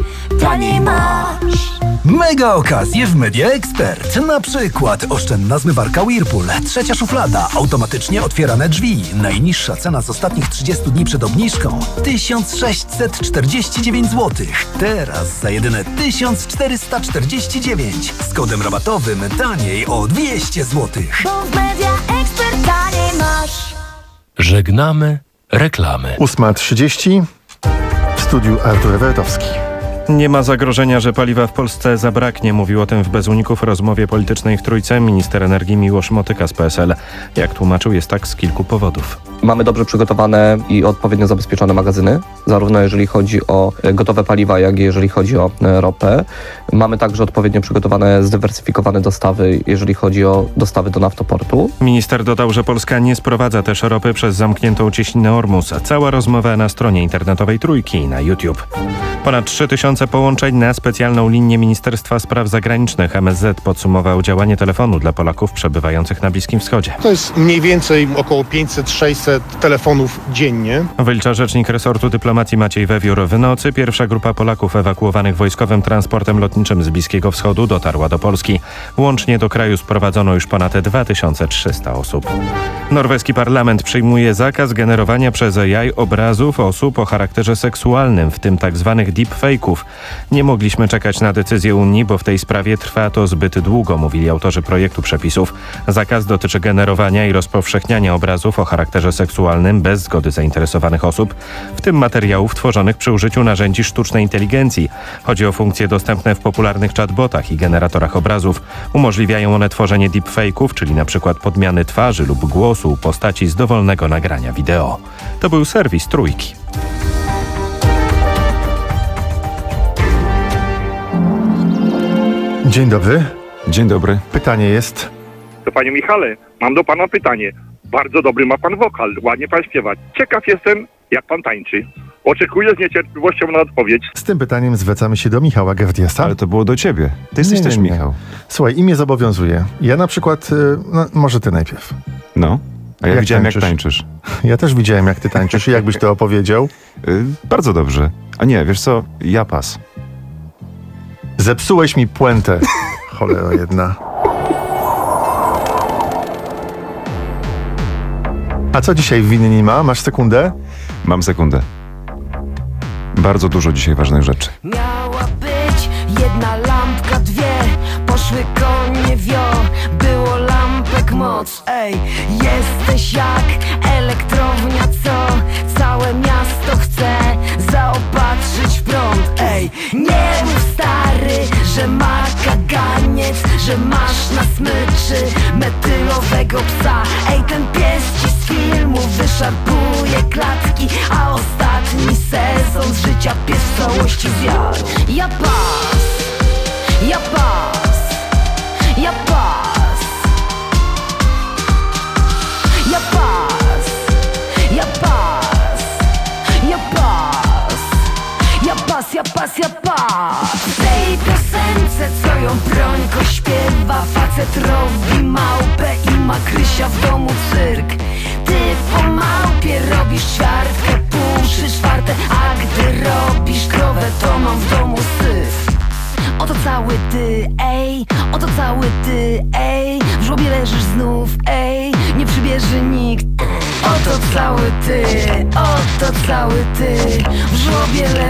taniej masz. Mega okazje w Media Expert. Na przykład oszczędna zmywarka Whirlpool. Trzecia szuflada. Automatycznie otwierane drzwi. Najniższa cena z ostatnich trzydziestu dni przed obniżką. tysiąc sześćset czterdzieści dziewięć złotych. Teraz za jedyne tysiąc czterysta czterdzieści dziewięć. Z kodem rabatowym taniej o dwieście złotych. Bo w Media Expert taniej masz. Żegnamy reklamy. ósma trzydzieści. W studiu Artur Ewertowski. Nie ma zagrożenia, że paliwa w Polsce zabraknie. Mówił o tym w Bez Uników rozmowie politycznej w Trójce minister energii Miłosz Motyka z P S L. Jak tłumaczył, jest tak z kilku powodów. Mamy dobrze przygotowane i odpowiednio zabezpieczone magazyny, zarówno jeżeli chodzi o gotowe paliwa, jak i jeżeli chodzi o ropę. Mamy także odpowiednio przygotowane, zdywersyfikowane dostawy, jeżeli chodzi o dostawy do naftoportu. Minister dodał, że Polska nie sprowadza też ropy przez zamkniętą cieśninę Ormus. Cała rozmowa na stronie internetowej Trójki i na YouTube. Ponad trzy tysiące połączeń na specjalną linię Ministerstwa Spraw Zagranicznych. M S Z podsumował działanie telefonu dla Polaków przebywających na Bliskim Wschodzie. To jest mniej więcej około pięćset sześćset telefonów dziennie. Wylicza rzecznik resortu dyplomacji Maciej Wewiór. W nocy pierwsza grupa Polaków ewakuowanych wojskowym transportem lotniczym z Bliskiego Wschodu dotarła do Polski. Łącznie do kraju sprowadzono już ponad dwa tysiące trzysta osób. Norweski parlament przyjmuje zakaz generowania przez A I obrazów osób o charakterze seksualnym, w tym tzw. deepfake'ów. Nie mogliśmy czekać na decyzję Unii, bo w tej sprawie trwa to zbyt długo, mówili autorzy projektu przepisów. Zakaz dotyczy generowania i rozpowszechniania obrazów o charakterze seksualnym bez zgody zainteresowanych osób, w tym materiałów tworzonych przy użyciu narzędzi sztucznej inteligencji. Chodzi o funkcje dostępne w popularnych chatbotach i generatorach obrazów. Umożliwiają one tworzenie deepfake'ów, czyli na przykład podmiany twarzy lub głosu postaci z dowolnego nagrania wideo. To był serwis Trójki. Dzień dobry. Dzień dobry. Pytanie jest... To panie Michale, mam do pana pytanie. Bardzo dobry ma pan wokal, ładnie pan śpiewa. Ciekaw jestem, jak pan tańczy. Oczekuję z niecierpliwością na odpowiedź. Z tym pytaniem zwracamy się do Michała Gawdiasa. Ale to było do ciebie. Ty jesteś nie, też nie, nie. Michał. Słuchaj, imię zobowiązuje. Ja na przykład... No, może ty najpierw. No? A ja jak widziałem, tańczysz? jak tańczysz. Ja też widziałem, jak ty tańczysz. I jakbyś to opowiedział? Yy, bardzo dobrze. A nie, wiesz co? Ja pas. Zepsułeś mi puentę. Cholera jedna. A co dzisiaj w winni ma? Masz sekundę? Mam sekundę. Bardzo dużo dzisiaj ważnych rzeczy. Miała być jedna lampka, dwie, poszły konie wio, było lampek moc. Ej, jesteś jak elektrownia, co całe miasto chce zaopatrzyć w prąd. Ej, nie mów stary, że ma kaganiec, że masz na smyczy metylowego psa. Ej, ten pies ci z filmu wyszarpuje klatki, a ostatni sezon z życia pies w całości zjadł. Ja pas, ja pas, ja pas, ja pas, ja pas, ja pas, ja pas, ja pas, ja pas. W tej piosence, co ją Brońko śpiewa, facet robi małpę i ma Krysia w domu cyrk. Ty po małpie robisz ćwiartkę, pół, trzy czwarte, a gdy robisz krowę, to mam w domu syf. Oto cały ty, ej, oto cały ty, ej, w żłobie leżysz znów, ej, nie przybierze nikt. Oto cały ty, oto cały ty, w żłobie leżysz.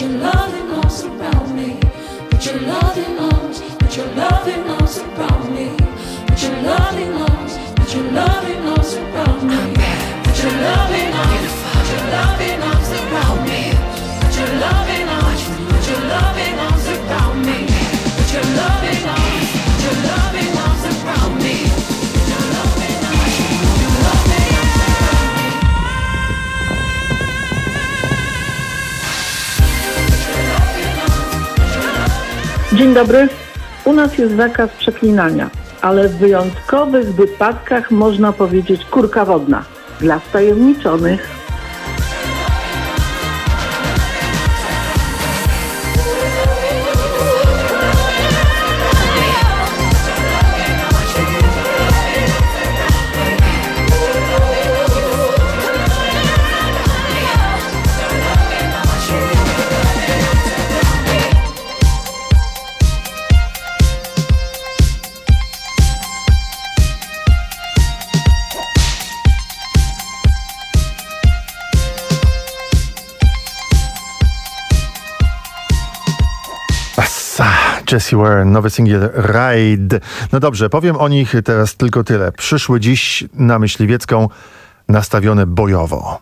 Put your loving arms around me. Put your loving arms, put your loving arms around me. Put your loving arms, put your loving arms around me. Put your loving arms, put your loving arms around me. Put your loving arms, put your loving arms around me. Put your loving arms, put your loving arms around me. Put your loving arms, put your loving arms around me. Dzień dobry. U nas jest zakaz przeklinania, ale w wyjątkowych wypadkach można powiedzieć kurka wodna dla wtajemniczonych. Jessie Warren, nowy singiel Ride. No dobrze, powiem o nich teraz tylko tyle. Przyszły dziś na Myśliwiecką nastawione bojowo.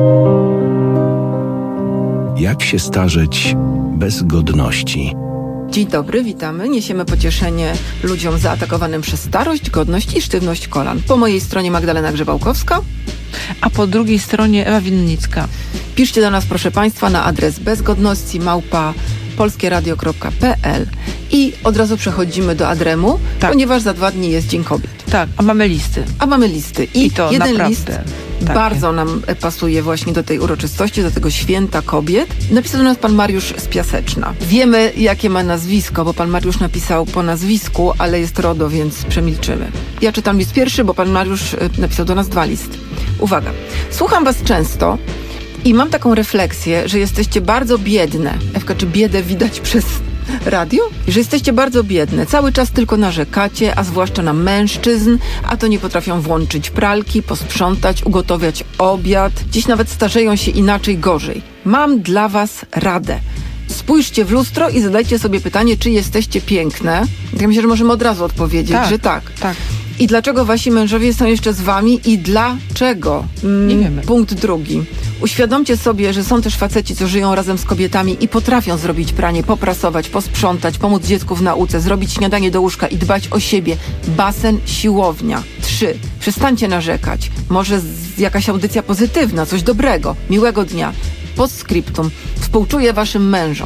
Jak się starzeć bez godności? Dzień dobry, witamy. Niesiemy pocieszenie ludziom zaatakowanym przez starość, godność i sztywność kolan. Po mojej stronie Magdalena Grzebałkowska. A po drugiej stronie Ewa Winnicka. Piszcie do nas, proszę Państwa, na adres bezgodności małpa polskieradio kropka p l i od razu przechodzimy do Adremu, tak. Ponieważ za dwa dni jest Dzień Kobiet. Tak, a mamy listy. A mamy listy. I, I to jeden naprawdę list takie. Bardzo nam pasuje właśnie do tej uroczystości, do tego święta kobiet. Napisał do nas pan Mariusz z Piaseczna. Wiemy, jakie ma nazwisko, bo pan Mariusz napisał po nazwisku, ale jest RODO, więc przemilczymy. Ja czytam list pierwszy, bo pan Mariusz napisał do nas dwa listy. Uwaga. Słucham was często i mam taką refleksję, że jesteście bardzo biedne. Ewka, czy biedę widać przez radio? Że jesteście bardzo biedne. Cały czas tylko narzekacie, a zwłaszcza na mężczyzn, a to nie potrafią włączyć pralki, posprzątać, ugotować obiad. Dziś nawet starzeją się inaczej, gorzej. Mam dla was radę. Spójrzcie w lustro i zadajcie sobie pytanie, czy jesteście piękne. Ja myślę, że możemy od razu odpowiedzieć, tak, że tak. tak. I dlaczego wasi mężowie są jeszcze z wami i dlaczego? Mm, Nie wiemy. Punkt drugi. Uświadomcie sobie, że są też faceci, co żyją razem z kobietami i potrafią zrobić pranie, poprasować, posprzątać, pomóc dziecku w nauce, zrobić śniadanie do łóżka i dbać o siebie. Basen, siłownia. Trzy. Przestańcie narzekać. Może z, jakaś audycja pozytywna, coś dobrego. Miłego dnia. Postscriptum. Współczuję waszym mężom.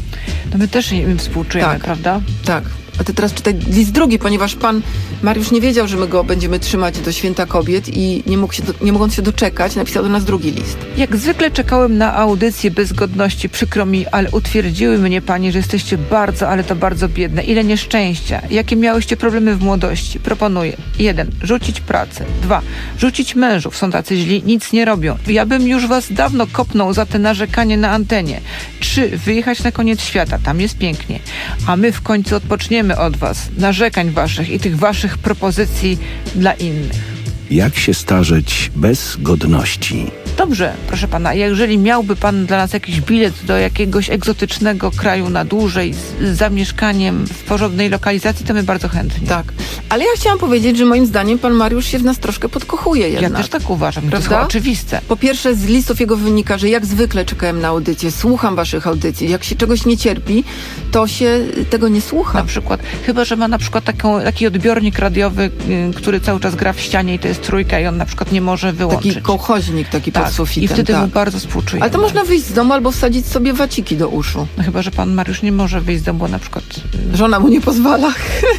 No my też im współczujemy, tak, prawda? Tak. A ty teraz czytaj list drugi, ponieważ pan Mariusz nie wiedział, że my go będziemy trzymać do Święta Kobiet i nie, mógł się do, nie mogąc się doczekać, napisał do nas drugi list. Jak zwykle czekałem na audycję bez godności, przykro mi, ale utwierdziły mnie panie, że jesteście bardzo, ale to bardzo biedne. Ile nieszczęścia. Jakie miałyście problemy w młodości? Proponuję. Jeden. Rzucić pracę. Dwa. Rzucić mężów. Są tacy źli, nic nie robią. Ja bym już was dawno kopnął za te narzekanie na antenie. Trzy. Wyjechać na koniec świata. Tam jest pięknie. A my w końcu odpoczniemy od was, narzekań waszych i tych waszych propozycji dla innych. Jak się starzeć bez godności? Dobrze, proszę pana, jeżeli miałby pan dla nas jakiś bilet do jakiegoś egzotycznego kraju na dłużej z, z zamieszkaniem w porządnej lokalizacji, to my bardzo chętnie. Tak, ale ja chciałam powiedzieć, że moim zdaniem pan Mariusz się w nas troszkę podkochuje jednak. Ja też tak uważam, prawda? To jest oczywiste. Po pierwsze, z listów jego wynika, że jak zwykle czekałem na audycję, słucham waszych audycji. Jak się czegoś nie cierpi, to się tego nie słucha. Na przykład, chyba że ma na przykład taką, taki odbiornik radiowy, y, który cały czas gra w ścianie i to jest trójka i on na przykład nie może wyłączyć. Taki kołchoźnik, taki tak, pod sufitem. I wtedy tak. mu bardzo współczuję. Ale to można wyjść z domu albo wsadzić sobie waciki do uszu. No chyba, że pan Mariusz nie może wyjść z domu, bo na przykład... Żona mu nie pozwala.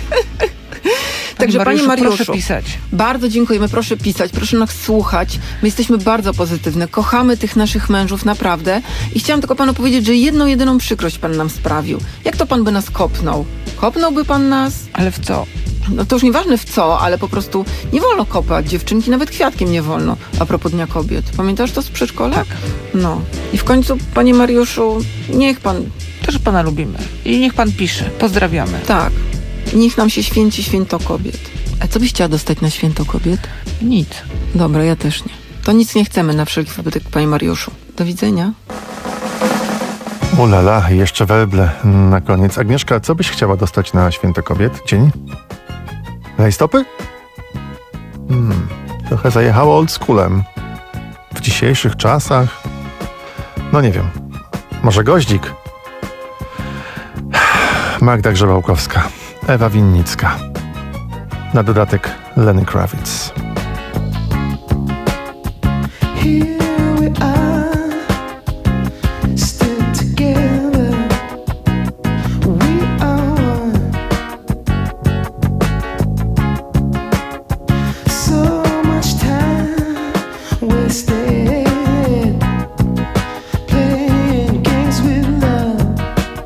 Także Mariuszu, panie Mariuszu, proszę pisać. Bardzo dziękujemy, proszę pisać, proszę nas słuchać. My jesteśmy bardzo pozytywne, kochamy tych naszych mężów naprawdę i chciałam tylko panu powiedzieć, że jedną, jedyną przykrość pan nam sprawił. Jak to pan by nas kopnął? Kopnąłby pan nas? Ale w co? No to już nieważne w co, ale po prostu nie wolno kopać dziewczynki, nawet kwiatkiem nie wolno, a propos Dnia Kobiet. Pamiętasz to z przedszkola? Tak. No. I w końcu, panie Mariuszu, niech pan... Też pana lubimy. I niech pan pisze. Pozdrawiamy. Tak. Niech nam się święci Święto Kobiet. A co byś chciała dostać na Święto Kobiet? Nic. Dobra, ja też nie. To nic nie chcemy na wszelki wypadek, panie Mariuszu. Do widzenia. Ulala, jeszcze werble na koniec. Agnieszka, co byś chciała dostać na Święto Kobiet? Dzień? Rajstopy? Hmm, trochę zajechało old schoolem. W dzisiejszych czasach? No nie wiem. Może goździk? Magda Grzebałkowska, Ewa Winnicka. Na dodatek Lenny Kravitz. Here we are, still together. We are one. So much time wasted playing games with love.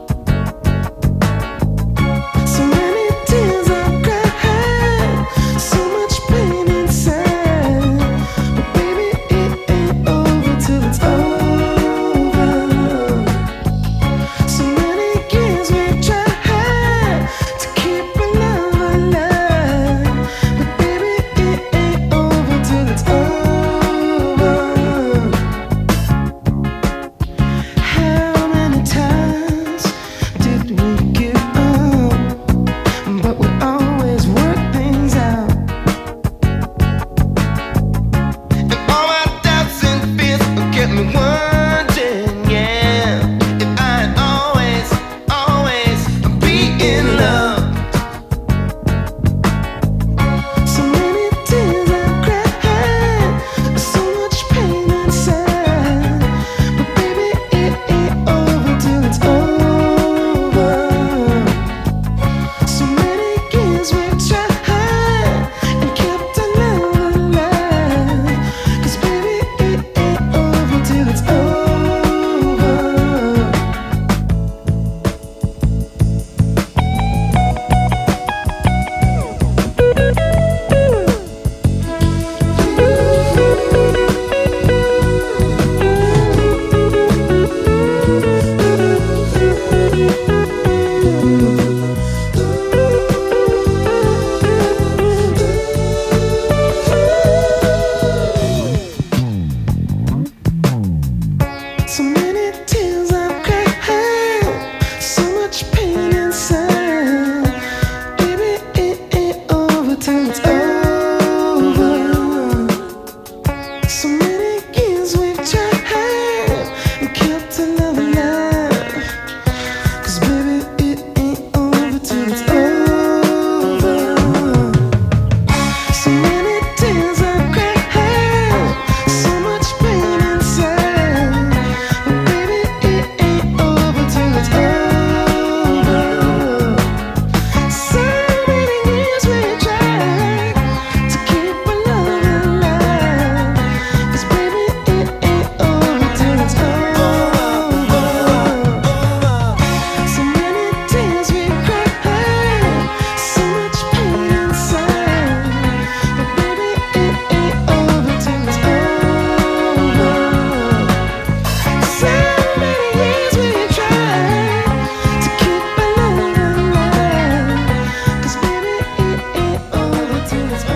So many tears I've cried, so much pain inside. But baby, it ain't over till it's over. So many years we tried to keep our love alive. But baby, it ain't over till it's over. How many times did we give up? But we always work things out. And all my doubts and fears get me wondering, yeah, if I always, always be in love. So many tears I've cried, so much pain inside. But baby, it ain't over till it's over. So many years we've tried and kept our love alive. 'Cause baby, it ain't over till it's over. So many tears I've cried, so much pain inside. Baby, it ain't over till it's over. So many years we've tried and kept our love alive. 'Cause baby, it ain't over till it's over. So many tears I've cried, so much pain inside. But baby, it ain't over till it's over. So many years we tried to keep our love alive. 'Cause baby, it ain't over till it's over. So many tears we cried, so much pain inside. But baby, it ain't over till it's over. So many years we tried to keep our love alive. 'Cause baby, it ain't over till it's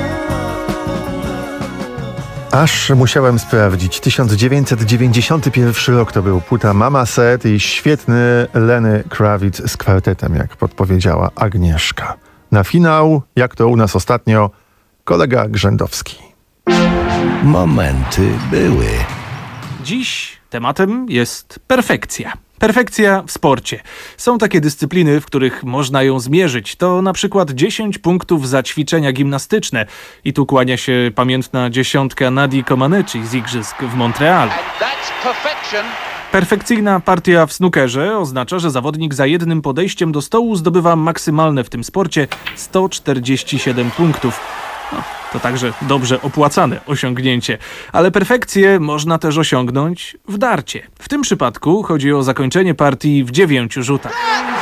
over. Aż musiałem sprawdzić. tysiąc dziewięćset dziewięćdziesiąty pierwszy rok to był. Płyta Mama Said i świetny Lenny Kravitz z kwartetem, jak podpowiedziała Agnieszka. Na finał, jak to u nas ostatnio, kolega Grzędowski. Momenty były. Dziś tematem jest perfekcja. Perfekcja w sporcie. Są takie dyscypliny, w których można ją zmierzyć. To na przykład dziesięć punktów za ćwiczenia gimnastyczne. I tu kłania się pamiętna dziesiątka Nadii Comaneci z igrzysk w Montrealu. Perfekcyjna partia w snookerze oznacza, że zawodnik za jednym podejściem do stołu zdobywa maksymalne w tym sporcie sto czterdzieści siedem punktów. No, to także dobrze opłacane osiągnięcie. Ale perfekcję można też osiągnąć w darcie. W tym przypadku chodzi o zakończenie partii w dziewięciu rzutach.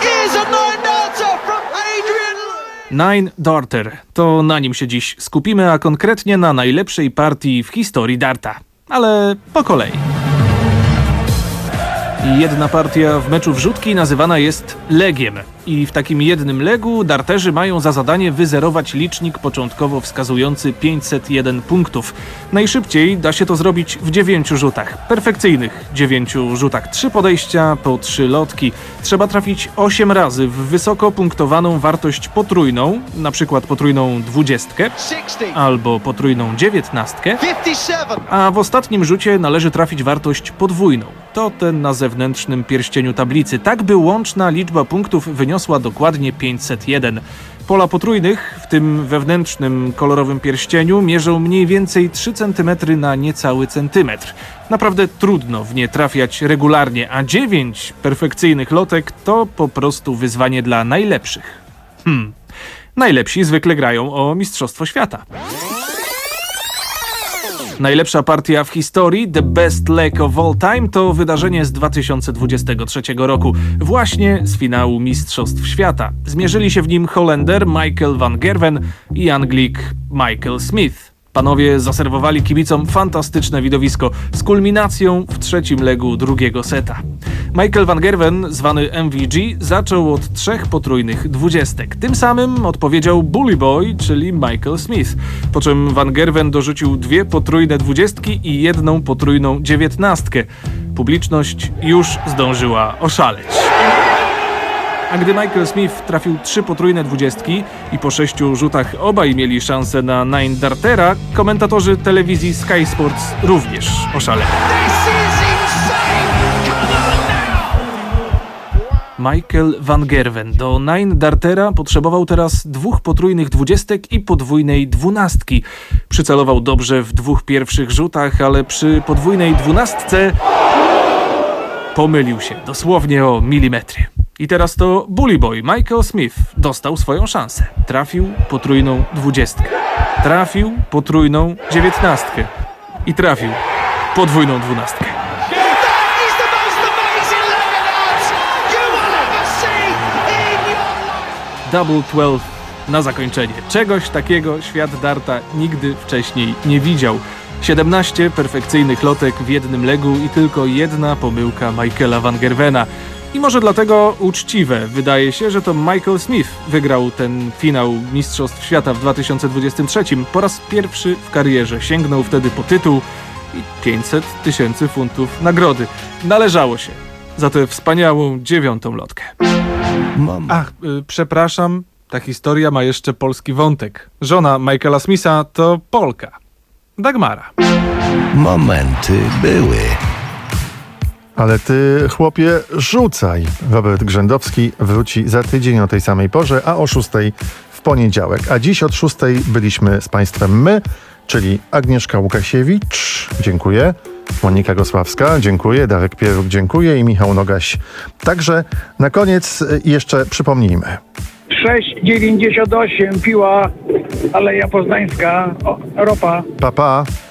Nine Darter. To na nim się dziś skupimy, a konkretnie na najlepszej partii w historii darta. Ale po kolei. I jedna partia w meczu wrzutki nazywana jest legiem. I w takim jednym legu darterzy mają za zadanie wyzerować licznik początkowo wskazujący pięćset jeden punktów. Najszybciej da się to zrobić w dziewięciu rzutach. Perfekcyjnych dziewięciu rzutach. Trzy podejścia po trzy lotki. Trzeba trafić osiem razy w wysoko punktowaną wartość potrójną, na przykład potrójną dwudziestkę albo potrójną dziewiętnastkę, a w ostatnim rzucie należy trafić wartość podwójną. To ten na zewnętrznym pierścieniu tablicy, tak by łączna liczba punktów wyniosła dokładnie pięćset jeden. Pola potrójnych w tym wewnętrznym kolorowym pierścieniu mierzą mniej więcej trzy centymetry na niecały centymetr. Naprawdę trudno w nie trafiać regularnie, a dziewięć perfekcyjnych lotek to po prostu wyzwanie dla najlepszych. Hmm. Najlepsi zwykle grają o Mistrzostwo Świata. Najlepsza partia w historii, The Best Leg of All Time, to wydarzenie z dwa tysiące dwudziestego trzeciego roku, właśnie z finału Mistrzostw Świata. Zmierzyli się w nim Holender Michael van Gerwen i Anglik Michael Smith. Panowie zaserwowali kibicom fantastyczne widowisko z kulminacją w trzecim legu drugiego seta. Michael van Gerwen, zwany M V G, zaczął od trzech potrójnych dwudziestek. Tym samym odpowiedział Bully Boy, czyli Michael Smith. Po czym van Gerwen dorzucił dwie potrójne dwudziestki i jedną potrójną dziewiętnastkę. Publiczność już zdążyła oszaleć. A gdy Michael Smith trafił trzy potrójne dwudziestki i po sześciu rzutach obaj mieli szansę na Nine Dartera, komentatorzy telewizji Sky Sports również oszaleli. Michael van Gerwen do Nine Dartera potrzebował teraz dwóch potrójnych dwudziestek i podwójnej dwunastki. Przycelował dobrze w dwóch pierwszych rzutach, ale przy podwójnej dwunastce pomylił się dosłownie o milimetry. I teraz to Bully Boy Michael Smith dostał swoją szansę. Trafił potrójną dwudziestkę. Trafił potrójną dziewiętnastkę. I trafił podwójną dwunastkę. Double dwanaście na zakończenie. Czegoś takiego świat darta nigdy wcześniej nie widział. siedemnaście perfekcyjnych lotek w jednym legu i tylko jedna pomyłka Michaela van Gerwena. I może dlatego uczciwe wydaje się, że to Michael Smith wygrał ten finał Mistrzostw Świata w dwa tysiące dwudziestym trzecim. Po raz pierwszy w karierze sięgnął wtedy po tytuł i pięćset tysięcy funtów nagrody. Należało się za tę wspaniałą dziewiątą lotkę. Ach, y, przepraszam, ta historia ma jeszcze polski wątek. Żona Michaela Smitha to Polka. Dagmara. Momenty były. Ale ty, chłopie, rzucaj. Robert Grzędowski wróci za tydzień o tej samej porze, a o szóstej w poniedziałek. A dziś od szóstej byliśmy z państwem my, czyli Agnieszka Łukasiewicz, dziękuję, Monika Gosławska, dziękuję, Darek Pieruk, dziękuję i Michał Nogaś. Także na koniec jeszcze przypomnijmy. sześć dziewięćdziesiąt osiem Piła, Aleja Poznańska, o, ropa. Pa, pa.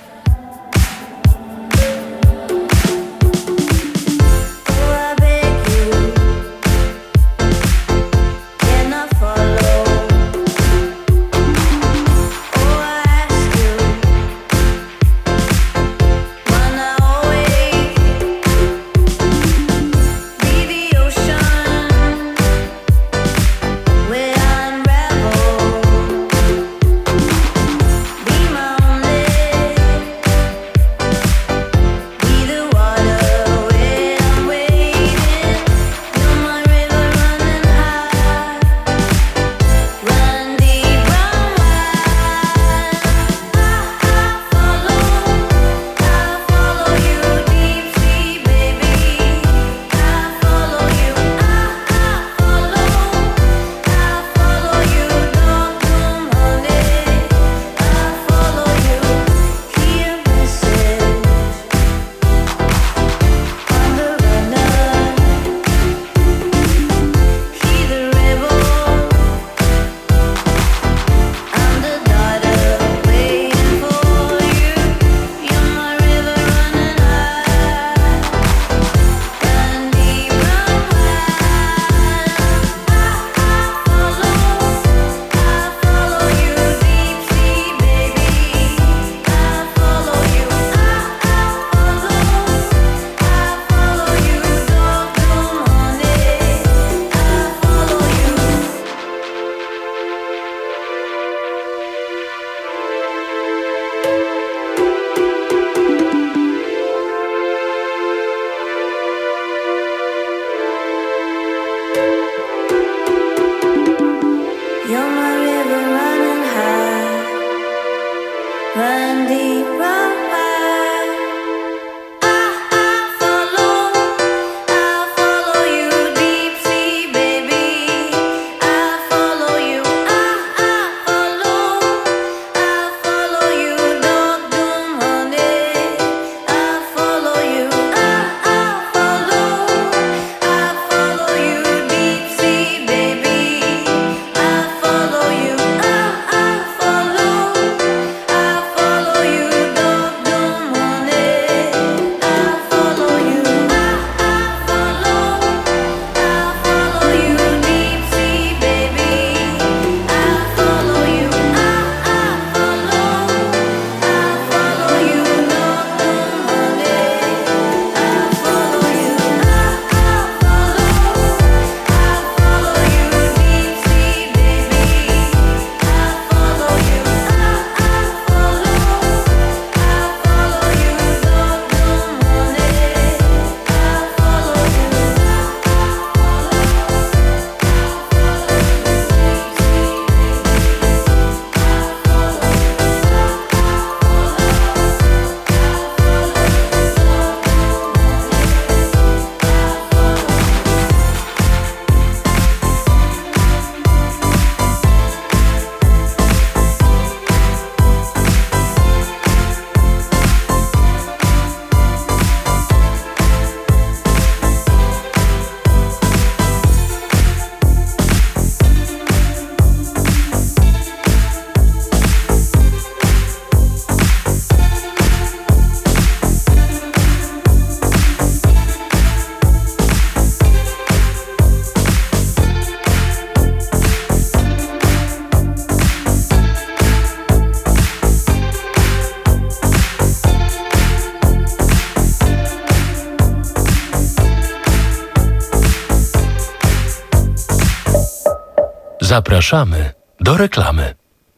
Zapraszamy do reklamy.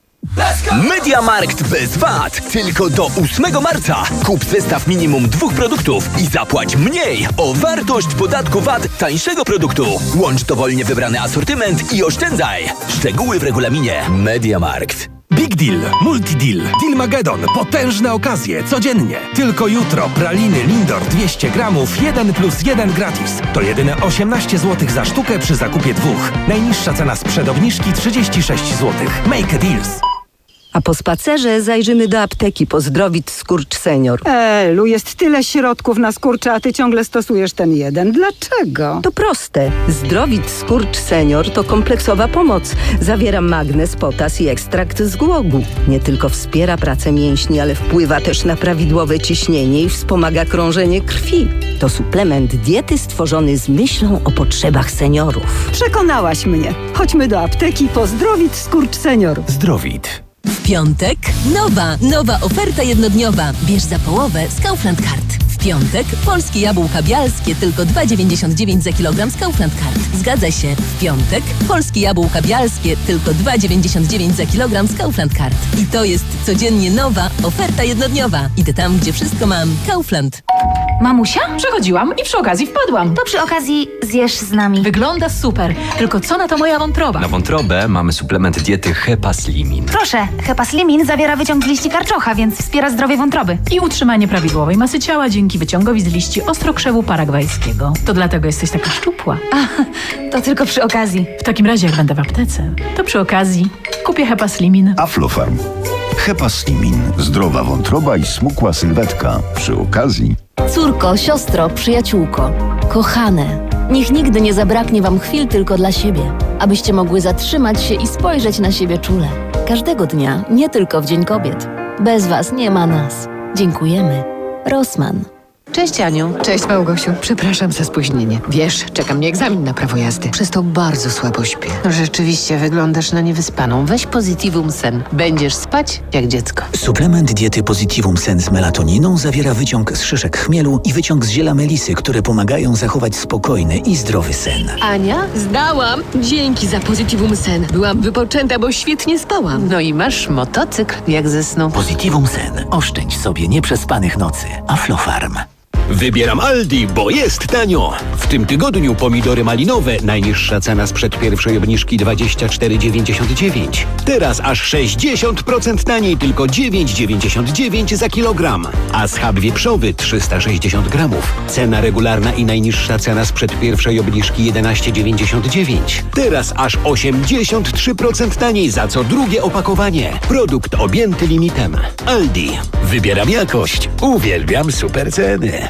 MediaMarkt bez V A T. Tylko do ósmego marca. Kup zestaw minimum dwóch produktów i zapłać mniej o wartość podatku V A T tańszego produktu. Łącz dowolnie wybrany asortyment i oszczędzaj. Szczegóły w regulaminie. MediaMarkt. Big Deal, Multi-Deal, Dealmagedon, potężne okazje, codziennie. Tylko jutro praliny Lindor dwieście gramów, jeden plus jeden gratis. To jedyne osiemnaście złotych za sztukę przy zakupie dwóch. Najniższa cena sprzed obniżki trzydzieści sześć złotych. Make a deals. A po spacerze zajrzymy do apteki po Zdrowit Skurcz Senior. Elu, jest tyle środków na skurcze, a ty ciągle stosujesz ten jeden. Dlaczego? To proste. Zdrowit Skurcz Senior to kompleksowa pomoc. Zawiera magnez, potas i ekstrakt z głogu. Nie tylko wspiera pracę mięśni, ale wpływa też na prawidłowe ciśnienie i wspomaga krążenie krwi. To suplement diety stworzony z myślą o potrzebach seniorów. Przekonałaś mnie. Chodźmy do apteki po Zdrowit Skurcz Senior. Zdrowit. W piątek nowa, nowa oferta jednodniowa. Bierz za połowę z Kaufland Card. W piątek polskie jabłka bialskie tylko dwa dziewięćdziesiąt dziewięć za kilogram z Kaufland Card. Zgadza się. W piątek polskie jabłka bialskie tylko dwa dziewięćdziesiąt dziewięć za kilogram z Kaufland Card. I to jest codziennie nowa oferta jednodniowa. Idę tam, gdzie wszystko mam. Kaufland. Mamusia? Przechodziłam i przy okazji wpadłam. To przy okazji zjesz z nami. Wygląda super. Tylko co na to moja wątroba? Na wątrobę mamy suplement diety Hepaslimin. Proszę, Hepaslimin zawiera wyciąg z liści karczocha, więc wspiera zdrowie wątroby. I utrzymanie prawidłowej masy ciała dzięki wyciągowi z liści ostrokrzewu paragwajskiego. To dlatego jesteś taka szczupła. A, to tylko przy okazji. W takim razie, jak będę w aptece, to przy okazji kupię Hepaslimin. Aflofarm. Hepaslimin. Zdrowa wątroba i smukła sylwetka. Przy okazji. Córko, siostro, przyjaciółko, kochane, niech nigdy nie zabraknie wam chwil tylko dla siebie, abyście mogły zatrzymać się i spojrzeć na siebie czule. Każdego dnia, nie tylko w Dzień Kobiet. Bez was nie ma nas. Dziękujemy. Rossmann. Cześć Aniu. Cześć Małgosiu. Przepraszam za spóźnienie. Wiesz, czeka mnie egzamin na prawo jazdy. Przez to bardzo słabo śpię. Rzeczywiście wyglądasz na niewyspaną. Weź Positivum Sen. Będziesz spać jak dziecko. Suplement diety Positivum Sen z melatoniną zawiera wyciąg z szyszek chmielu i wyciąg z ziela melisy, które pomagają zachować spokojny i zdrowy sen. Ania, zdałam. Dzięki za Positivum Sen. Byłam wypoczęta, bo świetnie spałam. No i masz motocykl jak ze snu. Positivum Sen. Oszczędź sobie nieprzespanych nocy. Aflofarm. Wybieram Aldi, bo jest tanio. W tym tygodniu pomidory malinowe, najniższa cena sprzed pierwszej obniżki dwadzieścia cztery dziewięćdziesiąt dziewięć. Teraz aż sześćdziesiąt procent taniej, tylko dziewięć dziewięćdziesiąt dziewięć za kilogram. A schab wieprzowy trzysta sześćdziesiąt gramów. Cena regularna i najniższa cena sprzed pierwszej obniżki jedenaście dziewięćdziesiąt dziewięć. Teraz aż osiemdziesiąt trzy procent taniej za co drugie opakowanie. Produkt objęty limitem. Aldi. Wybieram jakość. Uwielbiam super ceny.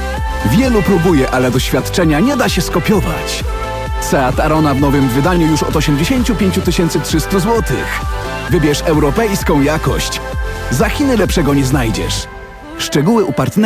Wielu próbuje, ale doświadczenia nie da się skopiować. Seat Arona w nowym wydaniu już od osiemdziesiąt pięć tysięcy trzysta złotych. Wybierz europejską jakość. Za Chiny lepszego nie znajdziesz. Szczegóły u partnera.